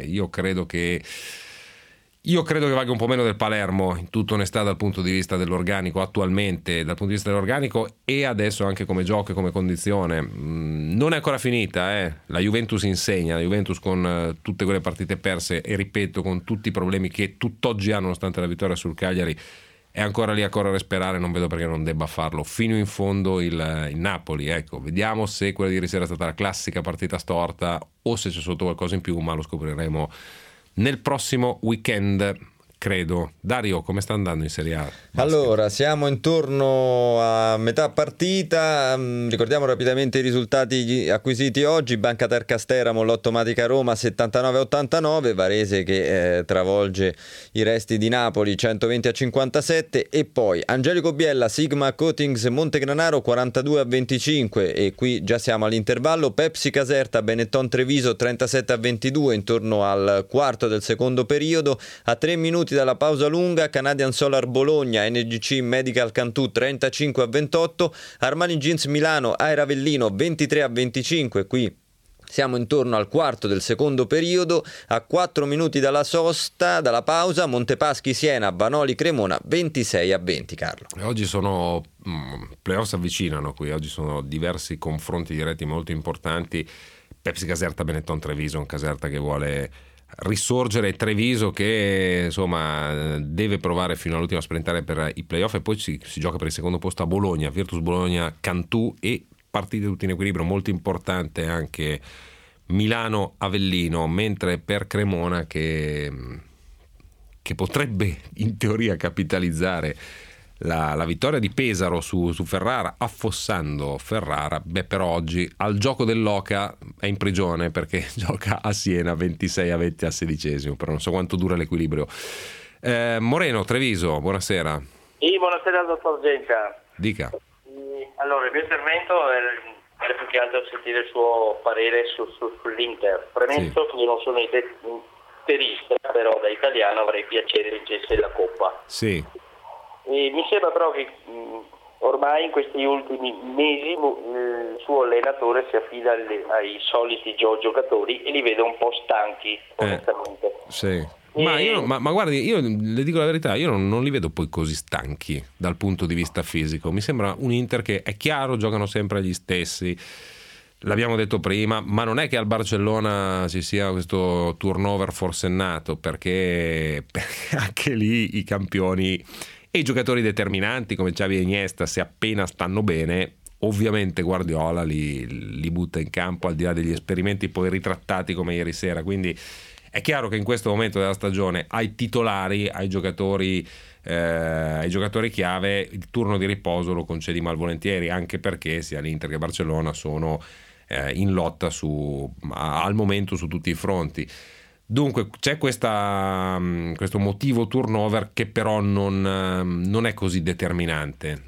valga un po' meno del Palermo, in tutta onestà, dal punto di vista dell'organico attualmente, dal punto di vista dell'organico e adesso anche come gioco e come condizione. Non è ancora finita, La Juventus insegna, la Juventus con tutte quelle partite perse e ripeto con tutti i problemi che tutt'oggi ha nonostante la vittoria sul Cagliari, è ancora lì a correre e sperare. Non vedo perché non debba farlo fino in fondo il Napoli. Ecco, vediamo se quella di ieri sera è stata la classica partita storta o se c'è sotto qualcosa in più, ma lo scopriremo nel prossimo weekend, credo. Dario, come sta andando in Serie A? Basket? Allora, siamo intorno a metà partita. Ricordiamo rapidamente i risultati acquisiti oggi. Banca Tercasteramo, Lottomatica Roma 79-89, Varese che travolge i resti di Napoli 120-57 e poi Angelico Biella, Sigma Coatings Montegranaro 42-25 e qui già siamo all'intervallo. Pepsi Caserta, Benetton Treviso 37-22 intorno al quarto del secondo periodo. A 3 minuti minuti dalla pausa lunga, Canadian Solar Bologna, NGC Medical Cantù 35-28, Armani Jeans Milano Air Avellino 23-25, qui siamo intorno al quarto del secondo periodo, a 4 minuti dalla sosta, dalla pausa, Montepaschi Siena, Vanoli Cremona 26-20, Carlo. Oggi sono playoff si avvicinano qui, oggi sono diversi confronti diretti molto importanti. Pepsi Caserta, Benetton Treviso, un Caserta che vuole risorgere, Treviso che insomma deve provare fino all'ultimo a sprintare per i playoff, e poi si gioca per il secondo posto a Bologna, Virtus Bologna Cantù, e partite tutte in equilibrio, molto importante anche Milano-Avellino, mentre per Cremona che potrebbe in teoria capitalizzare la vittoria di Pesaro su Ferrara, affossando Ferrara, però oggi al gioco dell'Oca è in prigione perché gioca a Siena 26-20 al 16esimo, però non so quanto dura l'equilibrio. Moreno, Treviso, buonasera. Buonasera dottor Genca. Dica. Allora, il mio intervento è più che altro sentire il suo parere sull'Inter. Premesso che io non sono interista, però da italiano avrei piacere vincesse la Coppa. Sì. E mi sembra però che ormai in questi ultimi mesi il suo allenatore si affida ai soliti giocatori e li vedo un po' stanchi, onestamente. Sì. Ma guardi, io le dico la verità, io non li vedo poi così stanchi dal punto di vista fisico. Mi sembra un Inter che, è chiaro, giocano sempre gli stessi, l'abbiamo detto prima, ma non è che al Barcellona ci sia questo turnover forsennato, perché anche lì i campioni e i giocatori determinanti come Xavi e Iniesta, se appena stanno bene, ovviamente Guardiola li butta in campo, al di là degli esperimenti poi ritrattati come ieri sera. Quindi è chiaro che in questo momento della stagione ai titolari, ai giocatori chiave, il turno di riposo lo concedi malvolentieri, anche perché sia l'Inter che Barcellona sono in lotta al momento su tutti i fronti. Dunque c'è questo motivo turnover che però non è così determinante.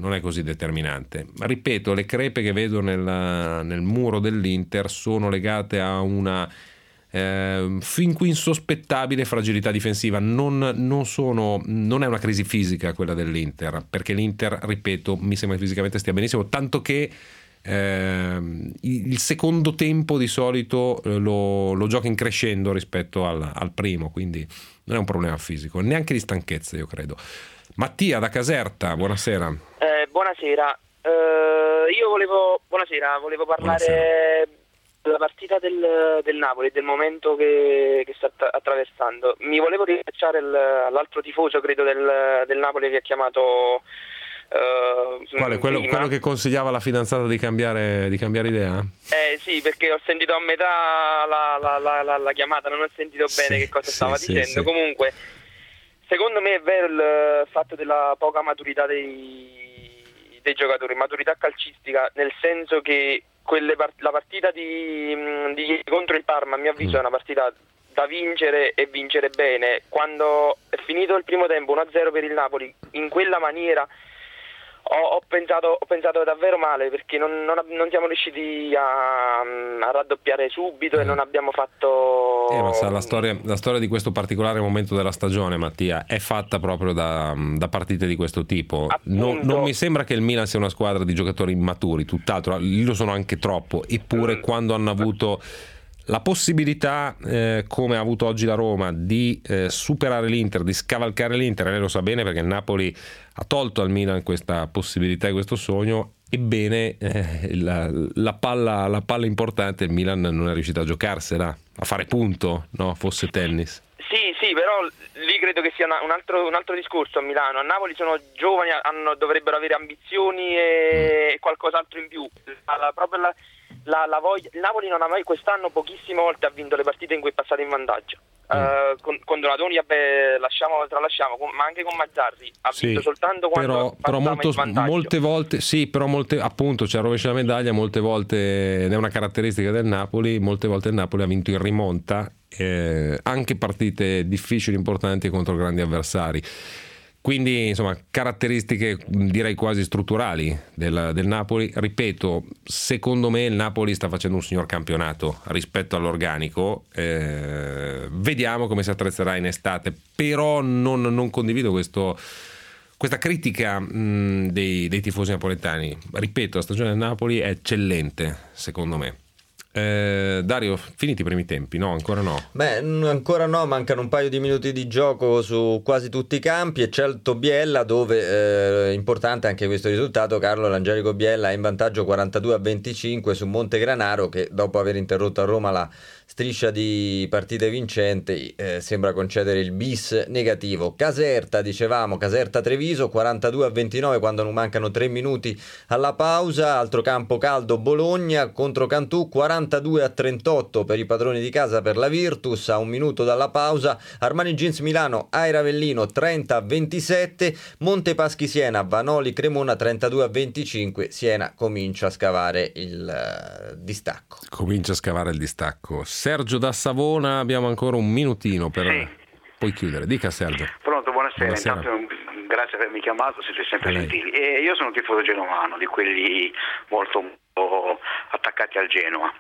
Ma ripeto, le crepe che vedo nel muro dell'Inter sono legate a una fin qui insospettabile fragilità difensiva. Non è una crisi fisica quella dell'Inter, perché l'Inter, ripeto, mi sembra che fisicamente stia benissimo, tanto che il secondo tempo di solito lo gioca in crescendo rispetto al primo, quindi non è un problema fisico, neanche di stanchezza, io credo. Mattia da Caserta, buonasera. Buonasera. Io volevo parlare della partita del Napoli, del momento che sta attraversando. Mi volevo rinfacciare all'altro tifoso, credo, del Napoli, che ha chiamato quello che consigliava alla fidanzata di cambiare idea? Sì, perché ho sentito a metà la chiamata, non ho sentito bene che cosa stava dicendo. Sì. Comunque, secondo me è vero il fatto della poca maturità dei giocatori, maturità calcistica, nel senso che la partita di contro il Parma, a mio avviso, è una partita da vincere e vincere bene. Quando è finito il primo tempo 1-0 per il Napoli in quella maniera, ho pensato davvero male, perché non siamo riusciti a raddoppiare subito e non abbiamo fatto. Ma sa, la storia di questo particolare momento della stagione, Mattia, è fatta proprio da partite di questo tipo. Non mi sembra che il Milan sia una squadra di giocatori immaturi, tutt'altro, lo sono anche troppo, eppure quando hanno avuto la possibilità, come ha avuto oggi la Roma, di superare l'Inter, di scavalcare l'Inter, e lei lo sa bene perché il Napoli ha tolto al Milan questa possibilità e questo sogno, ebbene la palla importante il Milan non è riuscito a giocarsela, a fare punto, no? Fosse tennis. Sì, però lì credo che sia un altro discorso a Milano. A Napoli sono giovani, dovrebbero avere ambizioni e qualcos'altro in più. La voglia. Il Napoli non ha mai, quest'anno pochissime volte ha vinto le partite in cui è passato in vantaggio. Con Donatoni tralasciamo, ma anche con Mazzarri ha vinto soltanto quando molte volte appunto c'è il rovescio della medaglia, molte volte, ed è una caratteristica del Napoli, molte volte il Napoli ha vinto in rimonta, anche partite difficili, importanti contro grandi avversari. Quindi insomma caratteristiche direi quasi strutturali del Napoli. Ripeto, secondo me il Napoli sta facendo un signor campionato rispetto all'organico, vediamo come si attrezzerà in estate, però non condivido questa critica dei tifosi napoletani. Ripeto, la stagione del Napoli è eccellente secondo me. Dario, finiti i primi tempi? No, ancora no. Beh, ancora no, mancano un paio di minuti di gioco su quasi tutti i campi, eccetto Biella, dove importante anche questo risultato. Carlo L'Angelico Biella è in vantaggio 42-25 su Montegranaro, che dopo aver interrotto a Roma la striscia di partite vincenti sembra concedere il bis negativo. Caserta Treviso 42-29 quando non mancano 3 minuti alla pausa. Altro campo caldo, Bologna contro Cantù 42-38 per i padroni di casa, per la Virtus a un minuto dalla pausa. Armani Jeans Milano Aira Avellino 30-27. Montepaschi Siena Vanoli Cremona 32-25. Siena comincia a scavare il distacco. Sergio da Savona, abbiamo ancora un minutino per poi chiudere. Dica Sergio. Pronto, buonasera. Intanto, grazie per avermi chiamato, siete sempre gentili. Io sono un tifoso genovano, di quelli molto attaccati al Genoa.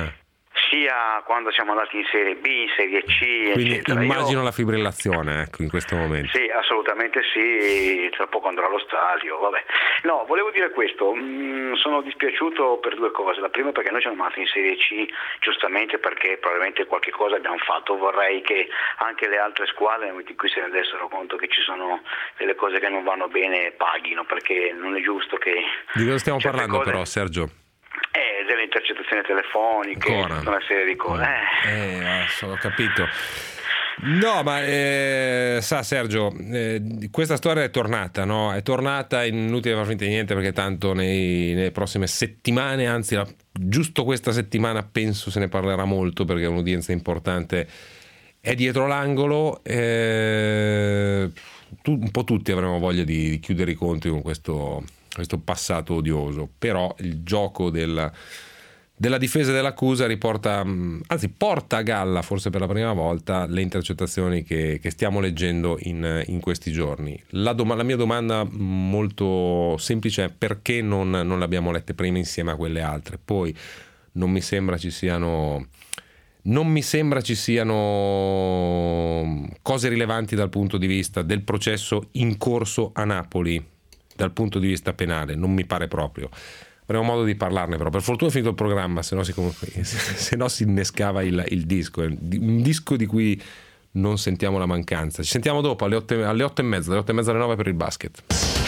Sia quando siamo andati in Serie B, in Serie C, quindi eccetera. Immagino la fibrillazione, ecco, in questo momento. Sì, assolutamente sì, tra poco andrò allo stadio, vabbè. No, volevo dire questo, sono dispiaciuto per due cose. La prima perché noi siamo andati in Serie C, giustamente perché probabilmente qualche cosa abbiamo fatto. Vorrei che anche le altre squadre, nel momento in cui se ne dessero conto che ci sono delle cose che non vanno bene, paghino, perché non è giusto che... Di cosa stiamo parlando però, Sergio? Delle intercettazioni telefoniche, una serie di cose. Ho capito. No, ma sa Sergio, questa storia è tornata, no? È tornata, inutile far finta di niente, perché tanto nelle prossime settimane, anzi giusto questa settimana penso se ne parlerà molto, perché un'udienza importante è dietro l'angolo. Un po' tutti avremo voglia di chiudere i conti con questo passato odioso, però il gioco della difesa e dell'accusa porta a galla, forse per la prima volta, le intercettazioni che stiamo leggendo in questi giorni. La mia domanda molto semplice è: perché non le abbiamo lette prima insieme a quelle altre? Poi non mi sembra ci siano cose rilevanti dal punto di vista del processo in corso a Napoli. Dal punto di vista penale non mi pare proprio. Avremo modo di parlarne, però per fortuna è finito il programma, se no si innescava il disco, un disco di cui non sentiamo la mancanza. Ci sentiamo dopo alle 8:30, dalle 8:30 alle 9 per il basket.